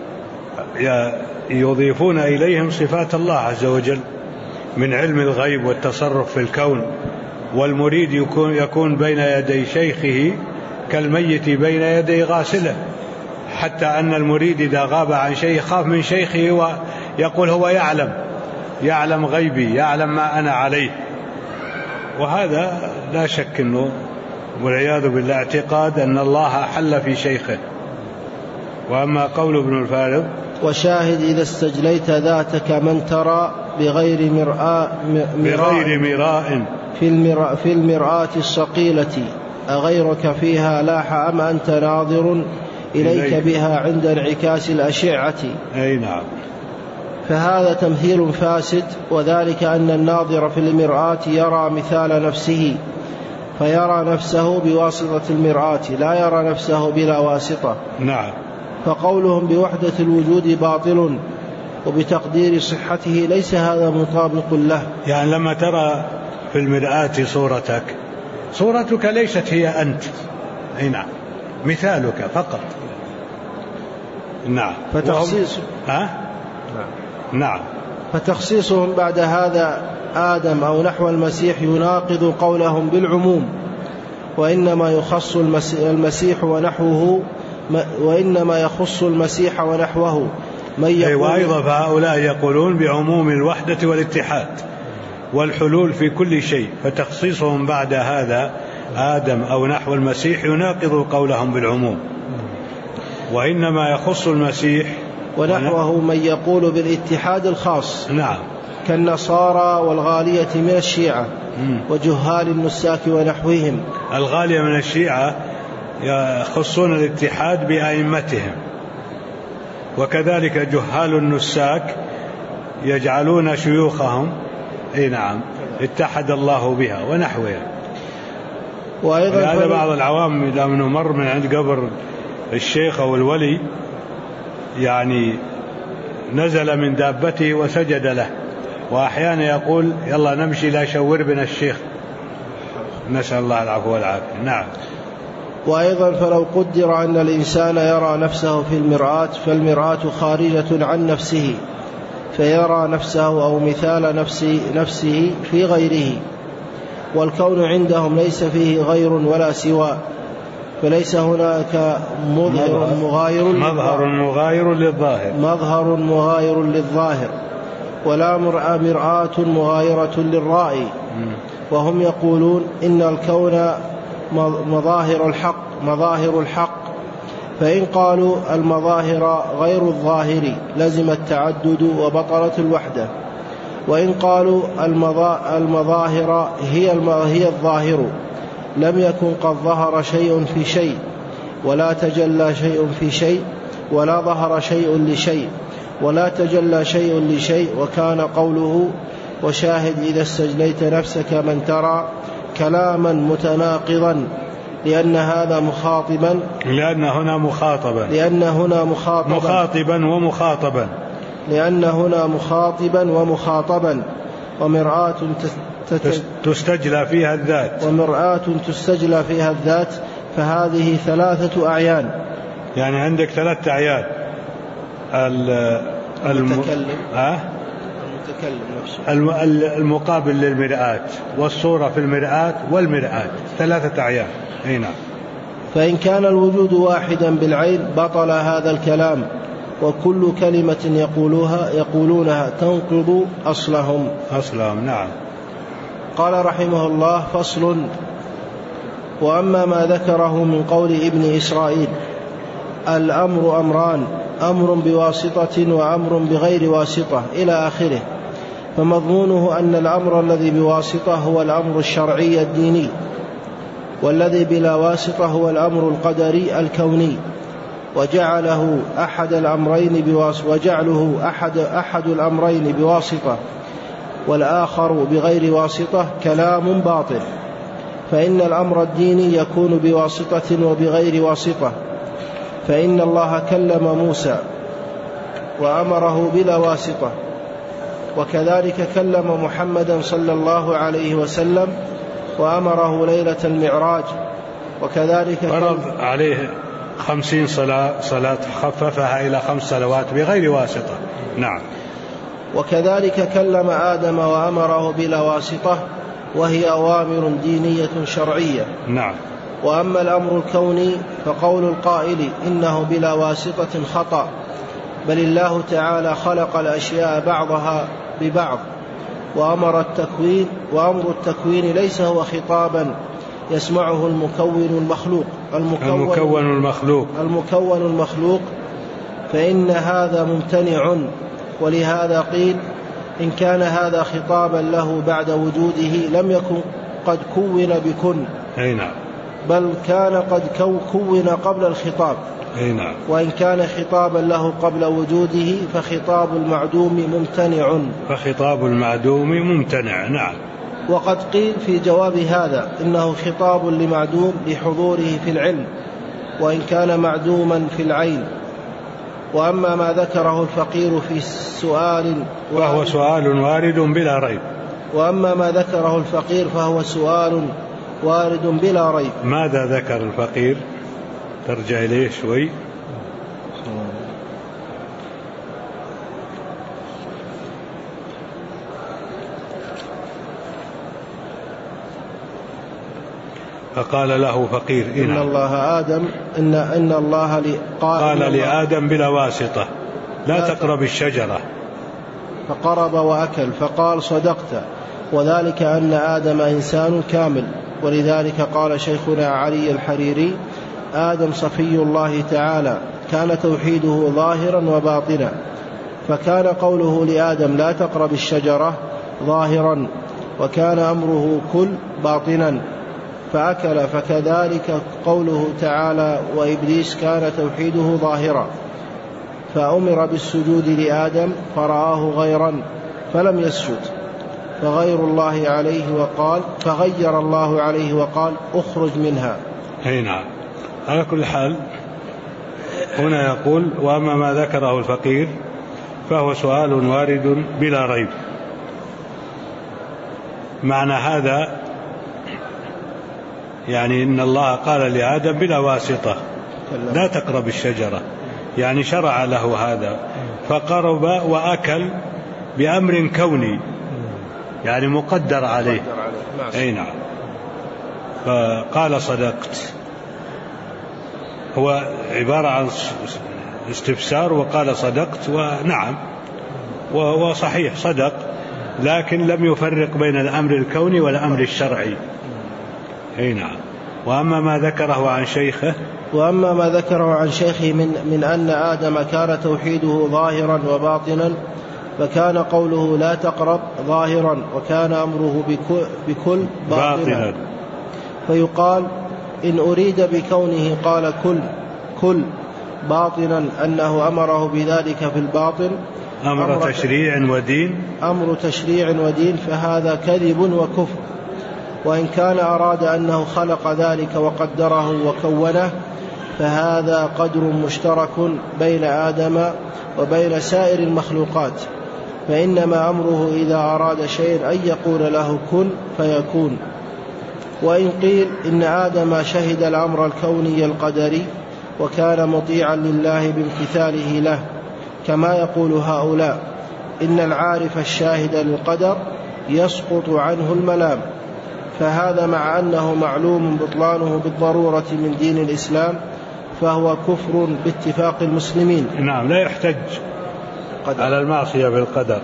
يضيفون إليهم صفات الله عز وجل من علم الغيب والتصرف في الكون، والمريد يكون بين يدي شيخه كالميت بين يدي غاسله، حتى أن المريد إذا غاب عن شيء خاف من شيخه ويقول هو يعلم غيبي، يعلم ما أنا عليه. وهذا لا شك أنه والعياذ بالله اعتقاد أن الله حل في شيخه. وأما قول ابن الفارغ وشاهد إذا استجليت ذاتك من ترى بغير مراء في المرآة الصقيلة أغيرك فيها لاح أم أنت ناظر إليك بها عند انعكاس الأشعة. أي نعم. فهذا تمثيل فاسد، وذلك أن الناظر في المرآة يرى مثال نفسه، فيرى نفسه بواسطة المرآة، لا يرى نفسه بلا واسطة. نعم. فقولهم بوحدة الوجود باطل، وبتقدير صحته ليس هذا مطابق له. يعني لما ترى في المرآة صورتك ليست هي أنت. أي نعم، مثالك فقط. نعم. نعم. فتخصيصهم بعد هذا آدم أو نحو المسيح يناقض قولهم بالعموم، وإنما يخص المسيح ونحوه من يقول. وأيضا فهؤلاء يقولون بعموم الوحدة والاتحاد والحلول في كل شيء، فتخصيصهم بعد هذا آدم أو نحو المسيح يناقض قولهم بالعموم، وإنما يخص المسيح ونحوه من يقول بالاتحاد الخاص. نعم. كالنصارى والغالية من الشيعة وجهال النساك ونحوهم. الغالية من الشيعة يخصون الاتحاد بأئمتهم، وكذلك جهال النساك يجعلون شيوخهم نعم اتحد الله بها ونحوها. وهذا بعض العوام إذا مر من عند قبر الشيخ أو الولي يعني نزل من دابته وسجد له، وأحيانا يقول يلا نمشي لا شور بنا الشيخ، نسأل الله العفو والعافية. نعم. وأيضا فلو قدر أن الإنسان يرى نفسه في المرآة فالمرآة خارجة عن نفسه، فيرى نفسه أو مثال نفسه في غيره، والكون عندهم ليس فيه غير ولا سواء، فليس هناك مظهر مغاير للظاهر ولا مرآة مغايرة للرائي. وهم يقولون إن الكون مظاهر الحق، فإن قالوا المظاهر غير الظاهر لزم التعدد وبطلت الوحدة، وإن قالوا المظاهر هي الظاهر لم يكن قد ظهر شيء في شيء ولا تجلى شيء في شيء ولا ظهر شيء لشيء ولا تجلى شيء لشيء. وكان قوله وشاهد إذا استجليت نفسك من ترى كلاما متناقضا، لأن هنا مخاطبا ومخاطبا ومرآة تستجلى فيها الذات، فهذه 3 أعيان. يعني عندك 3 أعيان: المتكلم نفسه، المقابل للمرآة، والصورة في المرآة، والمرآة، 3 أعيان. نعم. فإن كان الوجود واحدا بالعين بطل هذا الكلام، وكل كلمة يقولونها تنقض أصلهم. نعم. قال رحمه الله: فصل. وأما ما ذكره من قول ابن إسرائيل الأمر أمران، أمر بواسطة وأمر بغير واسطة إلى آخره، فمضمونه أن الأمر الذي بواسطة هو الأمر الشرعي الديني، والذي بلا واسطة هو الأمر القدري الكوني. وجعله أحد الأمرين بواسطة والآخر بغير واسطة كلام باطل، فإن الأمر الديني يكون بواسطة وبغير واسطة، فإن الله كلم موسى وأمره بلا واسطة، وكذلك كلم محمدا صلى الله عليه وسلم وأمره ليلة المعراج، وكذلك فرض عليه 50 صلاة خففها إلى 5 صلوات بغير واسطة. نعم. وكذلك كلم آدم وأمره بلا واسطة، وهي أوامر دينية شرعية. نعم. وأما الأمر الكوني فقول القائل إنه بلا واسطة خطأ، بل الله تعالى خلق الأشياء بعضها ببعض وأمر التكوين ليس هو خطابا يسمعه المكون المخلوق، فإن هذا ممتنع. ولهذا قيل إن كان هذا خطابا له بعد وجوده لم يكن قد كون بكن، بل كان قد كون قبل الخطاب. وإن كان خطابا له قبل وجوده فخطاب المعدوم ممتنع. نعم. وقد قيل في جواب هذا إنه خطاب لمعدوم لحضوره في العلم، وإن كان معدوما في العين. وأما ما ذكره الفقير في سؤال وهو سؤال وارد بلا ريب. وأما ما ذكره الفقير فهو سؤال وارد بلا ريب. ماذا ذكر الفقير؟ ترجع إليه شوي. فقال له فقير إن الله آدم إن الله قال لآدم بلا واسطة لا تقرب الشجرة، فقرب وأكل، فقال صدقت، وذلك أن آدم إنسان كامل. ولذلك قال شيخنا علي الحريري آدم صفي الله تعالى كان توحيده ظاهرا وباطنا، فكان قوله لآدم لا تقرب الشجرة ظاهرا، وكان أمره كل باطنا فأكل، فكذلك قوله تعالى وإبليس كان توحيده ظاهرا، فأمر بالسجود لآدم فرآه غيرا فلم يسجد، فغير الله عليه وقال اخرج منها. نعم. على كل حال هنا يقول وأما ما ذكره الفقير فهو سؤال وارد بلا ريب. معنى هذا يعني إن الله قال لآدم بلا واسطة لا تقرب الشجرة، يعني شرع له هذا فقرب وأكل بأمر كوني يعني مقدر عليه. أي نعم. فقال صدقت، هو عبارة عن استفسار وقال صدقت، ونعم وصحيح صدق، لكن لم يفرق بين الأمر الكوني والأمر الشرعي. أي نعم. وأما ما ذكره عن شيخه من أن آدم كان توحيده ظاهرا وباطنا، فكان قوله لا تقرب ظاهرا، وكان أمره بكل باطنا، فيقال إن أريد بكونه قال كل باطنا أنه أمره بذلك في الباطن أمر تشريع ودين، فهذا كذب وكفر. وإن كان أراد أنه خلق ذلك وقدره وكونه، فهذا قدر مشترك بين آدم وبين سائر المخلوقات، فإنما أمره إذا أراد شيء أن يقول له كن فيكون. وإن قيل إن آدم شهد الأمر الكوني القدري وكان مطيعا لله بامتثاله له، كما يقول هؤلاء إن العارف الشاهد للقدر يسقط عنه الملام، فهذا مع أنه معلوم بطلانه بالضرورة من دين الإسلام فهو كفر باتفاق المسلمين. نعم. لا يحتج على المعصية بالقدر.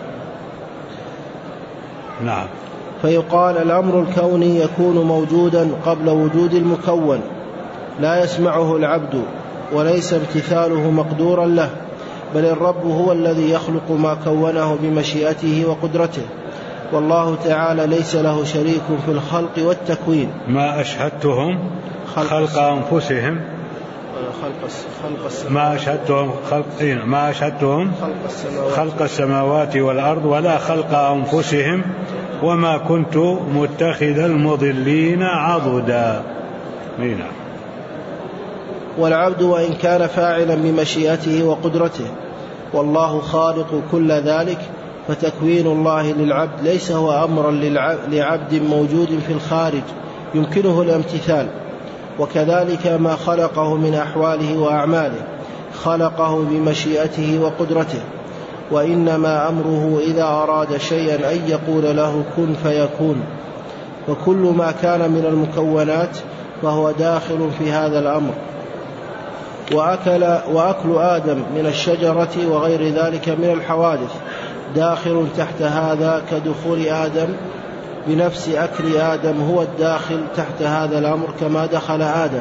نعم. فيقال الأمر الكوني يكون موجودا قبل وجود المكون، لا يسمعه العبد وليس امتثاله مقدورا له، بل الرب هو الذي يخلق ما كونه بمشيئته وقدرته، والله تعالى ليس له شريك في الخلق والتكوين. ما أشهدتهم خلق أنفسهم ما أشهدتهم خلق السماوات والأرض ولا خلق أنفسهم وما كنت متخذ المضلين عضدا. والعبد وإن كان فاعلا بمشيئته وقدرته والله خالق كل ذلك، فتكوين الله للعبد ليس هو أمرا لعبد موجود في الخارج يمكنه الامتثال، وكذلك ما خلقه من أحواله وأعماله خلقه بمشيئته وقدرته، وإنما أمره إذا أراد شيئا أن يقول له كن فيكون، وكل ما كان من المكونات فهو داخل في هذا الأمر. وأكل آدم من الشجرة وغير ذلك من الحوادث داخل تحت هذا، كدخول آدم بنفس أكل آدم هو الداخل تحت هذا الأمر كما دخل آدم.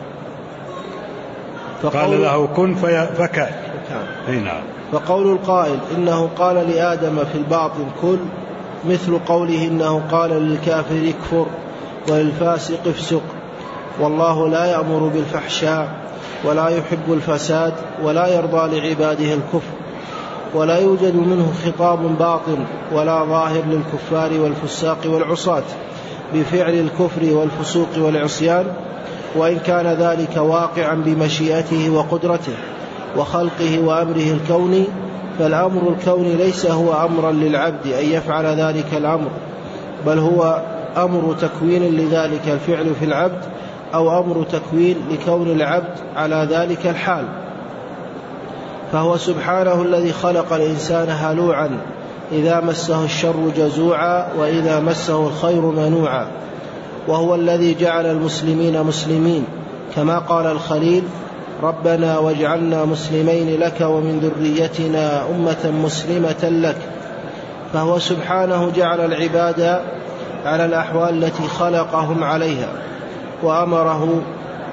قال له كن فكان. فقول القائل إنه قال لآدم في الباطن كل، مثل قوله إنه قال للكافر اكفر وللفاسق افسق، والله لا يأمر بالفحشاء ولا يحب الفساد ولا يرضى لعباده الكفر، ولا يوجد منه خطاب باطن ولا ظاهر للكفار والفساق والعصاة بفعل الكفر والفسوق والعصيان، وإن كان ذلك واقعا بمشيئته وقدرته وخلقه وأمره الكوني، فالأمر الكوني ليس هو أمرا للعبد أن يفعل ذلك الأمر، بل هو أمر تكوين لذلك الفعل في العبد، أو أمر تكوين لكون العبد على ذلك الحال. فهو سبحانه الذي خلق الإنسان هلوعا إذا مسه الشر جزوعا وإذا مسه الخير منوعا، وهو الذي جعل المسلمين مسلمين، كما قال الخليل ربنا واجعلنا مسلمين لك ومن ذريتنا أمة مسلمة لك. فهو سبحانه جعل العباد على الأحوال التي خلقهم عليها، وأمره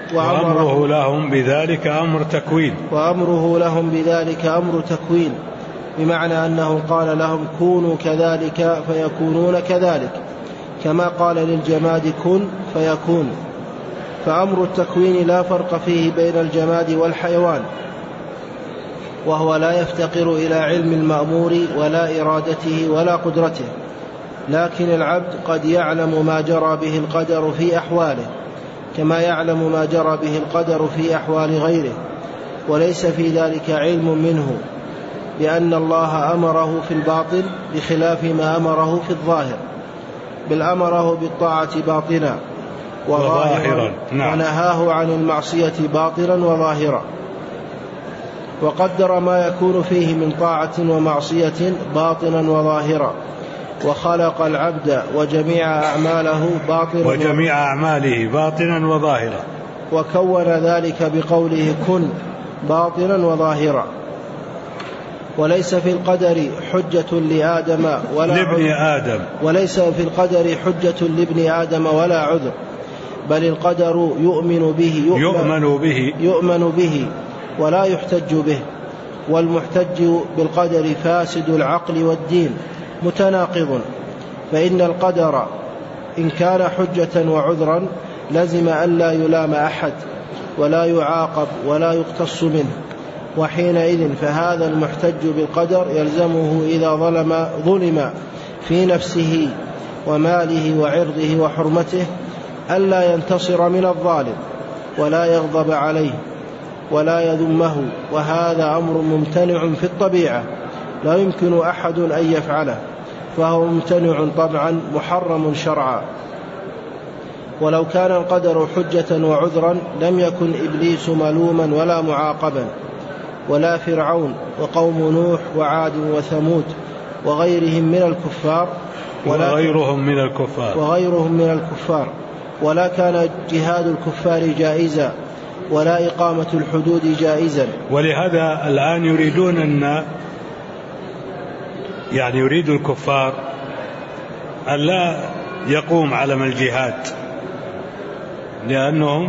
وأمره لهم بذلك أمر تكوين. وأمره لهم بذلك أمر تكوين، بمعنى أنه قال لهم كونوا كذلك فيكونون كذلك، كما قال للجماد كن فيكون. فأمر التكوين لا فرق فيه بين الجماد والحيوان، وهو لا يفتقر إلى علم المأمور ولا إرادته ولا قدرته، لكن العبد قد يعلم ما جرى به القدر في أحواله كما يعلم ما جرى به القدر في أحوال غيره، وليس في ذلك علم منه، لأن الله أمره في الباطن بخلاف ما أمره في الظاهر، بل أمره بالطاعة باطنا وظاهرا ونهاه عن المعصية باطنا وظاهرا، وقدر ما يكون فيه من طاعة ومعصية باطنا وظاهرا، وخلق العبد وجميع أعماله باطنا وظاهرا، وكون ذلك بقوله كن باطنا وظاهرا. وليس في القدر حجة لآدم وليس في القدر حجة لابن آدم ولا عذر، بل القدر يؤمن به ولا يحتج به، والمحتج بالقدر فاسد العقل والدين متناقض، فإن القدر إن كان حجة وعذرا لزم ألا يلام أحد ولا يعاقب ولا يقتص منه، وحينئذ فهذا المحتج بالقدر يلزمه إذا ظلم في نفسه وماله وعرضه وحرمته ألا ينتصر من الظالم ولا يغضب عليه ولا يذمه، وهذا أمر ممتنع في الطبيعة لا يمكن أحد أن يفعله، فهو ممتنع طبعا محرم شرعا. ولو كان القدر حجة وعذرا لم يكن إبليس ملوما ولا معاقبا، ولا فرعون وقوم نوح وعاد وثمود وغيرهم من الكفار، ولا كان جهاد الكفار جائزا ولا إقامة الحدود جائزا. ولهذا الآن يريد الكفار ألا يقوم علم الجهاد، لأنهم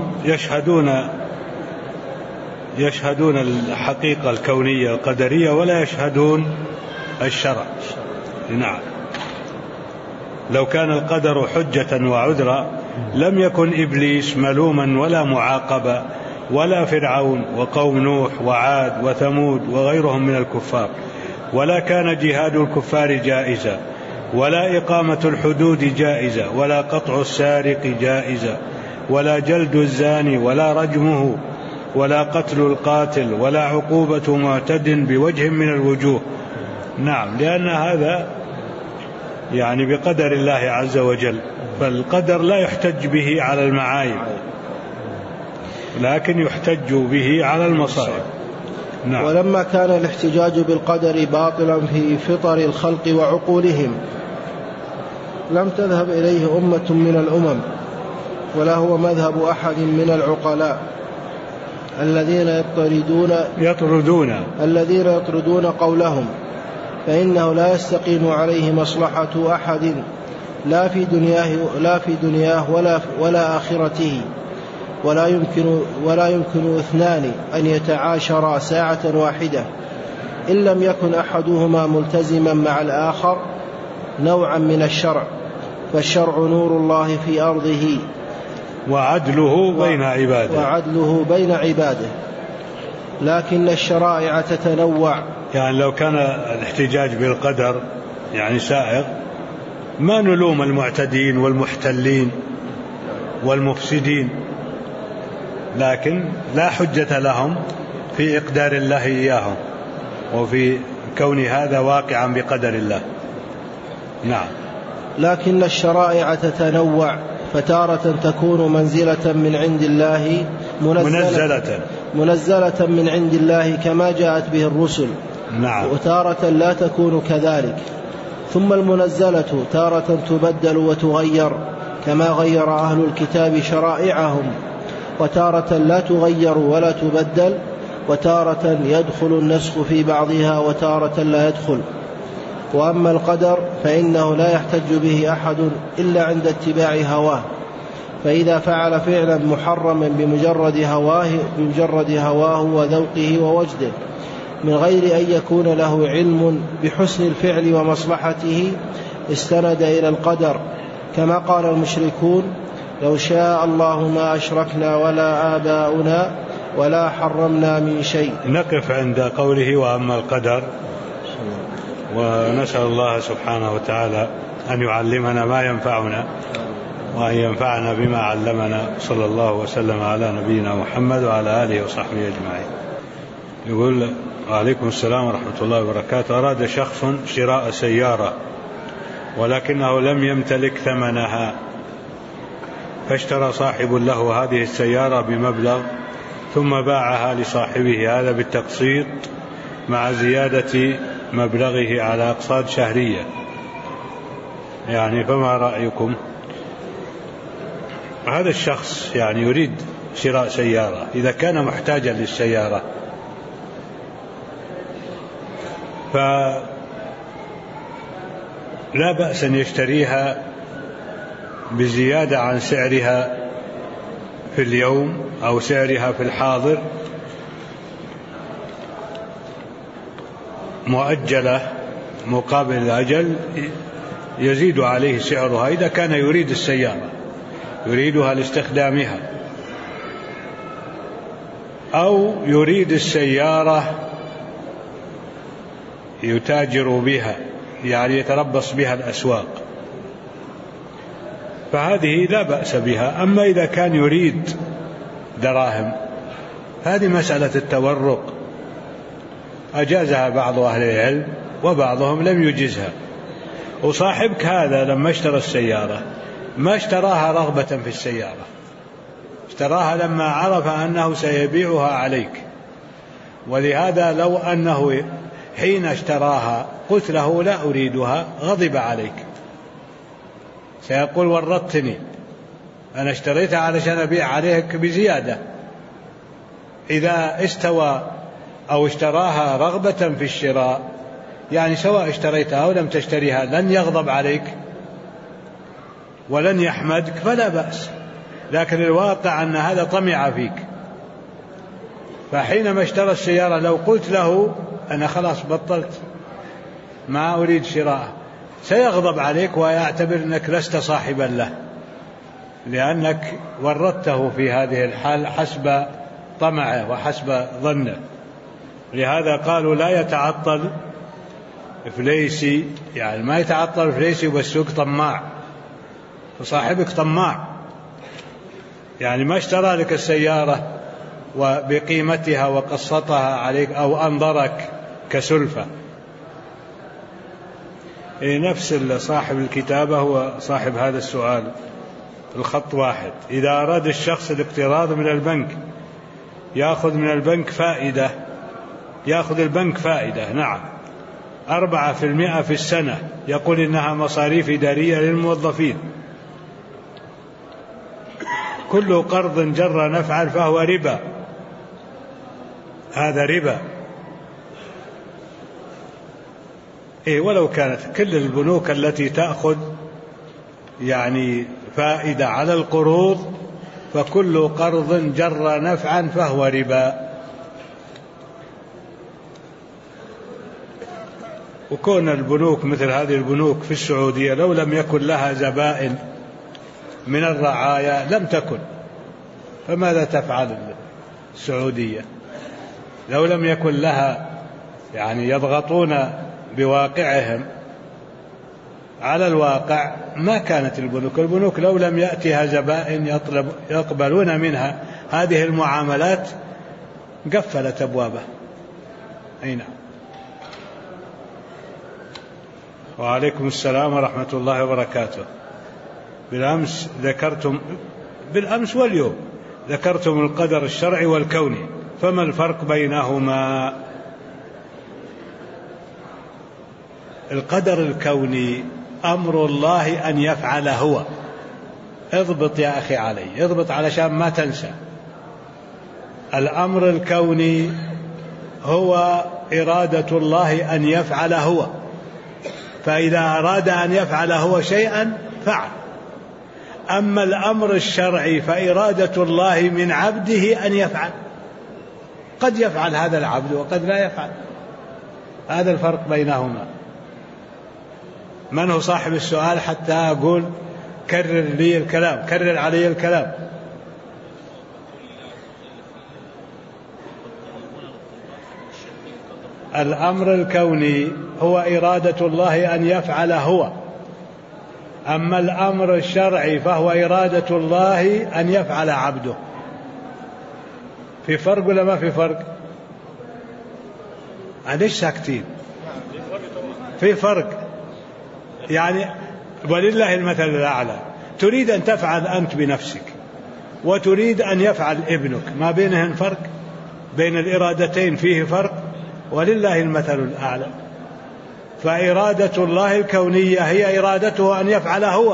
يشهدون الحقيقة الكونية القدرية ولا يشهدون الشرع. نعم، لو كان القدر حجة وعذرا لم يكن إبليس ملوما ولا معاقبا ولا فرعون وقوم نوح وعاد وثمود وغيرهم من الكفار، ولا كان جهاد الكفار جائزا ولا إقامة الحدود جائزة ولا قطع السارق جائزة ولا جلد الزاني ولا رجمه ولا قتل القاتل ولا عقوبة معتد بوجه من الوجوه. نعم، لأن هذا بقدر الله عز وجل، فالقدر لا يحتج به على المعايب لكن يحتج به على المصائب. نعم. ولما كان الاحتجاج بالقدر باطلا في فطر الخلق وعقولهم لم تذهب إليه أمة من الأمم، ولا هو مذهب أحد من العقلاء الذين يطردون قولهم، فإنه لا يستقيم عليه مصلحة أحد لا في دنياه ولا آخرته، ولا يمكن اثنان أن يتعاشرا ساعة واحدة إن لم يكن أحدهما ملتزما مع الآخر نوعا من الشرع، فالشرع نور الله في أرضه وعدله بين عباده، لكن الشرائع تتنوع. لو كان الاحتجاج بالقدر سائغ ما نلوم المعتدين والمحتلين والمفسدين، لكن لا حجة لهم في إقدار الله إياهم وفي كون هذا واقعا بقدر الله. نعم. لكن الشرائع تتنوع، فتارة تكون منزلة من عند الله منزلة من عند الله كما جاءت به الرسل. نعم. وتارة لا تكون كذلك، ثم المنزلة تارة تبدل وتغير كما غير أهل الكتاب شرائعهم، وتارة لا تغير ولا تبدل، وتارة يدخل النسخ في بعضها وتارة لا يدخل. وأما القدر فإنه لا يحتج به أحد إلا عند اتباع هواه، فإذا فعل فعلا محرما بمجرد هواه وذوقه ووجده من غير أن يكون له علم بحسن الفعل ومصلحته استند إلى القدر، كما قال المشركون: لو شاء الله ما أشركنا ولا آباؤنا ولا حرمنا من شيء. نقف عند قوله: وأما القدر، ونسأل الله سبحانه وتعالى أن يعلمنا ما ينفعنا وأن ينفعنا بما علمنا. صلى الله وسلم على نبينا محمد وعلى آله وصحبه أجمعين. يقول: وعليكم السلام ورحمة الله وبركاته. أراد شخص شراء سيارة ولكنه لم يمتلك ثمنها، فاشترى صاحب له هذه السيارة بمبلغ ثم باعها لصاحبه هذا بالتقسيط مع زيادة مبلغه على أقساط شهرية، يعني فما رأيكم؟ هذا الشخص يعني يريد شراء سيارة، إذا كان محتاجا للسيارة فلا بأس أن يشتريها بزيادة عن سعرها في اليوم أو سعرها في الحاضر، مؤجلة مقابل الأجل يزيد عليه سعرها إذا كان يريد السيارة، يريدها لاستخدامها، أو يريد السيارة يتاجر بها، يعني يتربص بها الأسواق، فهذه لا بأس بها. أما إذا كان يريد دراهم، هذه مسألة التورق أجازها بعض أهل العلم وبعضهم لم يجزها. وصاحبك هذا لما اشترى السيارة ما اشتراها رغبة في السيارة، اشتراها لما عرف أنه سيبيعها عليك، ولهذا لو أنه حين اشتراها قلت له لا أريدها غضب عليك، سيقول: ورطتني، أنا اشتريتها علشان أبيع عليك بزيادة. إذا استوى أو اشتراها رغبة في الشراء، يعني سواء اشتريتها أو لم تشتريها لن يغضب عليك ولن يحمدك، فلا بأس. لكن الواقع أن هذا طمع فيك، فحينما اشترى السيارة لو قلت له أنا خلاص بطلت ما أريد شراء، سيغضب عليك ويعتبر أنك لست صاحبا له، لأنك ورطته في هذه الحال حسب طمعه وحسب ظنه. لهذا قالوا لا يتعطل فليسي، يعني ما يتعطل فليسي والسوق طماع، فصاحبك طماع، يعني ما اشترى لك السيارة وبقيمتها وقسطها عليك أو أنظرك كسلفة. نفس صاحب الكتابة هو صاحب هذا السؤال، الخط واحد. إذا أراد الشخص الاقتراض من البنك يأخذ من البنك فائدة، يأخذ البنك فائدة، نعم 4% في السنة، يقول إنها مصاريف إدارية للموظفين. كل قرض جر نفعا فهو ربا، هذا ربا. ولو كانت كل البنوك التي تأخذ يعني فائدة على القروض، فكل قرض جر نفعا فهو ربا. وكون البنوك مثل هذه البنوك في السعودية لو لم يكن لها زبائن من الرعايا لم تكن، فماذا تفعل السعودية لو لم يكن لها يعني يضغطون بواقعهم على الواقع؟ ما كانت البنوك لو لم يأتها زبائن يقبلون منها هذه المعاملات قفلت أبوابها. أي نعم. وعليكم السلام ورحمة الله وبركاته. بالأمس واليوم ذكرتم القدر الشرعي والكوني، فما الفرق بينهما؟ القدر الكوني أمر الله أن يفعل هو، اضبط يا أخي علي، اضبط علشان ما تنسى. الأمر الكوني هو إرادة الله أن يفعل هو، فإذا أراد أن يفعل هو شيئا فعل. أما الأمر الشرعي فإرادة الله من عبده أن يفعل، قد يفعل هذا العبد وقد لا يفعل، هذا الفرق بينهما. من هو صاحب السؤال حتى أقول كرر لي الكلام، كرر علي الكلام. الأمر الكوني هو إرادة الله أن يفعل هو، أما الأمر الشرعي فهو إرادة الله أن يفعل عبده. في فرق ولا ما في فرق؟ ليش ساكتين؟ في فرق، يعني ولله المثل الأعلى. تريد أن تفعل أنت بنفسك وتريد أن يفعل ابنك، ما بينهن فرق؟ بين الإرادتين فيه فرق، ولله المثل الأعلى. فإرادة الله الكونية هي إرادته أن يفعل هو،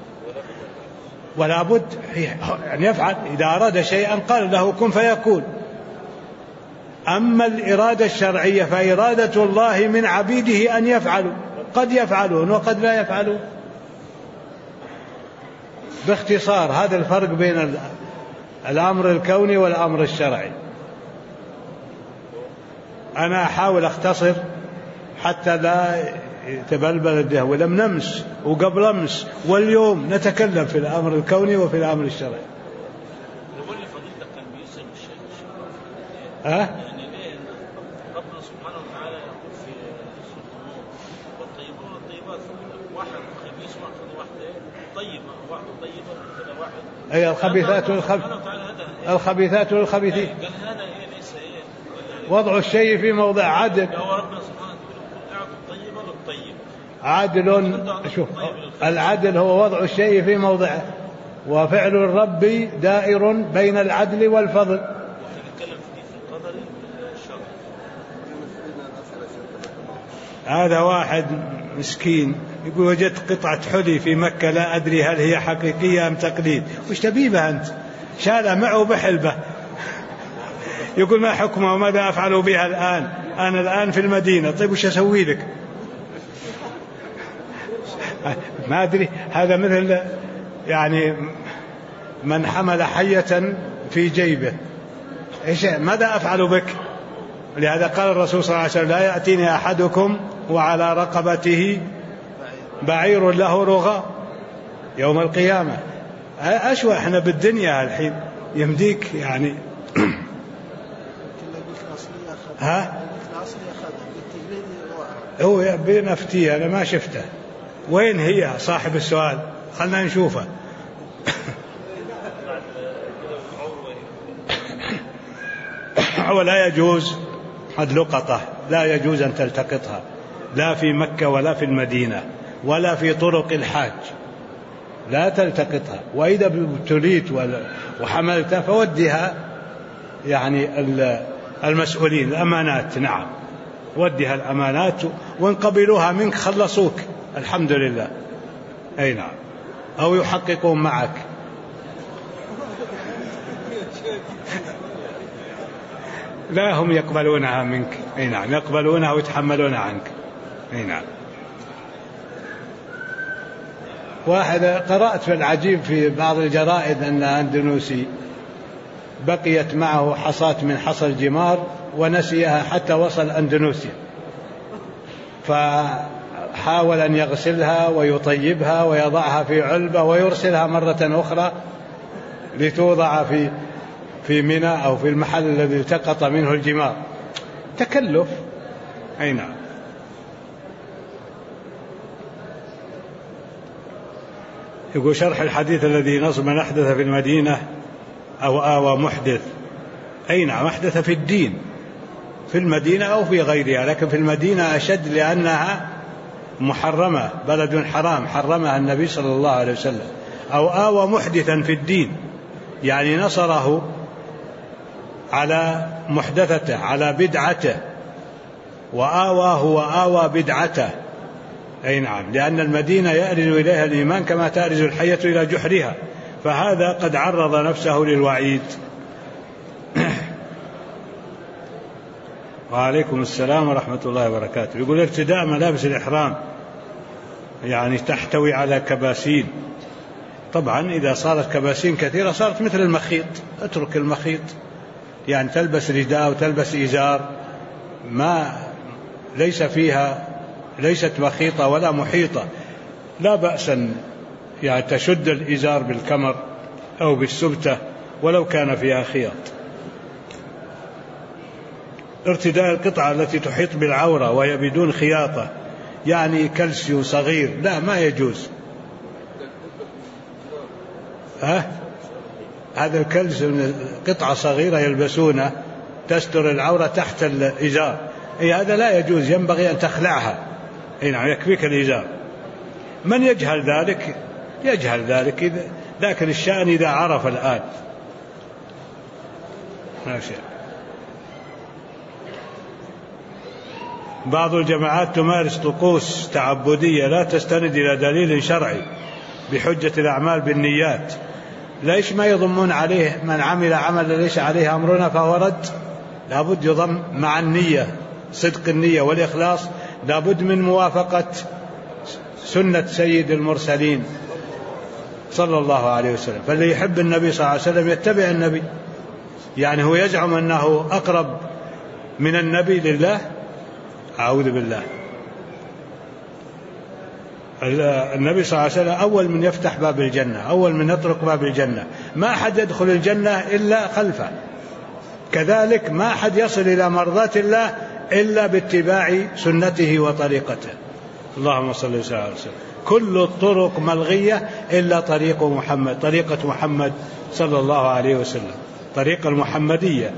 ولا بد أن يفعل. إذا أراد شيئا قال له كن فيكون. أما الإرادة الشرعية فإرادة الله من عبيده أن يفعلوا، قد يفعلون وقد لا يفعلون. باختصار هذا الفرق بين الأمر الكوني والأمر الشرعي. أنا أحاول أختصر حتى لا يتبلبل الدهو. ولم نمس وقبل أمس واليوم نتكلم في الأمر الكوني وفي الأمر الشرعي. ربنا سبحانه وتعالى يقول في سورة النور والطيبون والطيبات، واحد خبيث واحد واحدة طيبة، واحد طيبة وكذا واحد. أي الخبيثات والخبيثين. قال هذا ليس وضع الشيء في موضع عدل. هو ربنا سبحانه وتعالى اعطوا الطيبة للطيب. عدل. شوف العدل هو وضع الشيء في موضعه، وفعل الرب دائر بين العدل والفضل. هذا واحد مسكين يقول وجدت قطعة حلي في مكة لا أدري هل هي حقيقية أم تقليد. وش تبيبها أنت؟ شالها معه بحلبة. يقول ما حكمه وماذا أفعل بها الآن؟ أنا الآن في المدينة. طيب وش أسوي لك؟ ما أدري. هذا مثل يعني من حمل حية في جيبه. إيش ماذا أفعل بك؟ لهذا قال الرسول صلى الله عليه وسلم لا يأتيني أحدكم وعلى رقبته بعير له رغى يوم القيامة. أشوى إحنا بالدنيا الحين يمديك يعني. ها هو بنفتيه أنا ما شفته. وين هي صاحب السؤال؟ خلنا نشوفه. ولا يجوز حد لقطة، لا يجوز أن تلتقطها لا في مكة ولا في المدينة ولا في طرق الحاج، لا تلتقطها. وإذا ابتليت وحملتها فودها يعني المسؤولين الأمانات. نعم ودها الأمانات، وإن قبلوها منك خلصوك الحمد لله. أي نعم. أو يحققون معك. لا هم يقبلونها منك. أي نعم يقبلونها ويتحملونها عنك. أي نعم. واحد قرأت في العجيب في بعض الجرائد أن أندونيسي بقيت معه حصاة من حصى الجمار ونسيها حتى وصل أندونيسيا، فحاول أن يغسلها ويطيبها ويضعها في علبة ويرسلها مرة أخرى لتوضع في منى أو في المحل الذي التقط منه الجمار. تكلف. أي نعم. يقول شرح الحديث الذي نصب من أحدث في المدينة أو آوى محدث. أي نعم أحدث في الدين في المدينة أو في غيرها، لكن في المدينة أشد لأنها محرمة، بلد حرام حرمها النبي صلى الله عليه وسلم. أو آوى محدثا في الدين يعني نصره على محدثته على بدعته، وآواه وآوى بدعته. أي نعم. لأن المدينة يأرز إليها الإيمان كما تأرز الحية إلى جحرها، فهذا قد عرض نفسه للوعيد. وعليكم السلام ورحمة الله وبركاته. يقول ارتداء ملابس الإحرام يعني تحتوي على كباسين طبعا إذا صارت كباسين كثيرة صارت مثل المخيط، اترك المخيط، يعني تلبس رداء وتلبس إزار ليست مخيطة ولا محيطة، لا بأس يعني تشد الإزار بالكمر أو بالسبتة ولو كان فيها خياط. ارتداء القطعة التي تحيط بالعورة وهي بدون خياطة، يعني كلسيو صغير، لا ما يجوز. هذا الكلسيو قطعة صغيرة يلبسونه تستر العورة تحت الإزار، هذا لا يجوز، ينبغي أن تخلعها. نعم، يكفيك الإزار. من يجهل ذلك لكن الشأن إذا عرف الآن. ماشي. بعض الجماعات تمارس طقوس تعبدية لا تستند إلى دليل شرعي بحجة الأعمال بالنيات، ليش ما يضمون عليه من عمل عملا ليس عليه أمرنا فهو رد؟ لابد يضم مع النية، صدق النية والإخلاص، لابد من موافقة سنة سيد المرسلين صلى الله عليه وسلم. فاللي يحب النبي صلى الله عليه وسلم يتبع النبي، يعني هو يزعم أنه أقرب من النبي لله، أعوذ بالله. النبي صلى الله عليه وسلم أول من يفتح باب الجنة، أول من يطرق باب الجنة، ما أحد يدخل الجنة إلا خلفه، كذلك ما أحد يصل إلى مرضاة الله إلا باتباع سنته وطريقته. اللهم صل وسلم على وسلم. كل الطرق ملغية إلا طريق محمد، طريقة محمد صلى الله عليه وسلم، طريقة المحمدية.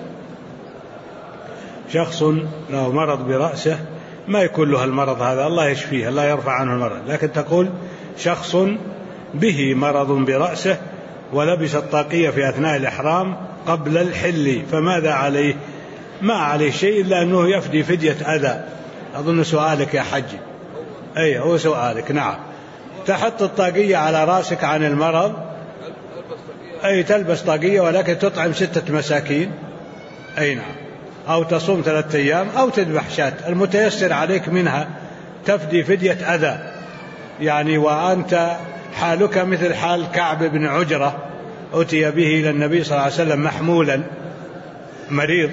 شخص له مرض برأسه، ما يكون له المرض هذا، الله يشفيه، الله يرفع عنه المرض، لكن تقول شخص به مرض برأسه ولبس الطاقية في أثناء الإحرام قبل الحل، فماذا عليه؟ ما عليه شيء إلا أنه يفدي فدية أذى. أظن سؤالك يا حج. أي هو سؤالك. نعم، تحط الطاقية على رأسك عن المرض، أي تلبس طاقية ولكن تطعم 6 مساكين، أي نعم، أو تصوم 3 أيام أو تذبح شاة، المتيسر عليك منها تفدي فدية أذى يعني. وأنت حالك مثل حال كعب بن عجرة، أتي به إلى النبي صلى الله عليه وسلم محمولا مريض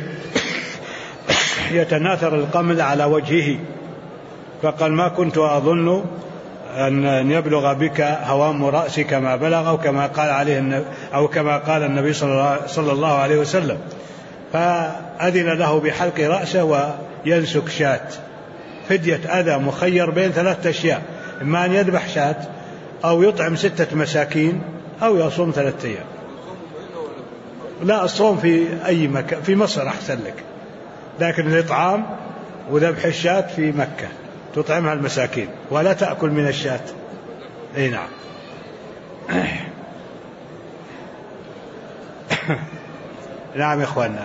يتناثر القمل على وجهه، فقال ما كنت أظن أن يبلغ بك هوام رأسك كما بلغ، أو كما قال النبي صلى الله عليه وسلم. فأذن له بحلق رأسه وينسك شاة، فدية أذى، مخير بين 3 أشياء، إما أن يذبح شاة أو يطعم 6 مساكين أو يصوم 3 أيام. لا، الصوم في أي مكان، في مصر أحسن لك، لكن الإطعام وذبح الشاة في مكة، تطعمها المساكين ولا تأكل من الشاة. أي نعم. نعم يا إخواننا،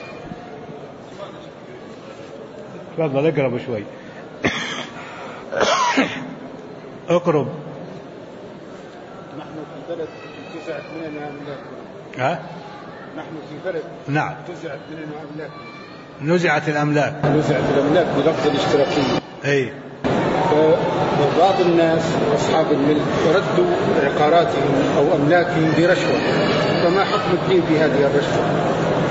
تفضل اقرب شوي. اقرب. نحن في بلد تزعت مننا أملاك. نحن في بلد نعم تزعت مننا أملاك. نزعت الأملاك بلفظ الاشتراكية. أي. فبعض الناس أصحاب الملك ردوا عقاراتهم أو أملاكهم برشوة، فما حكم الدين بهذه الرشوة؟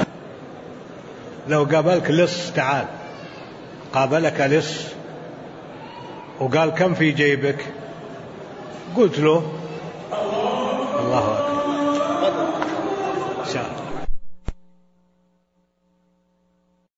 لو قابلك لص، تعال قابلك لص وقال كم في جيبك؟ قلت له الله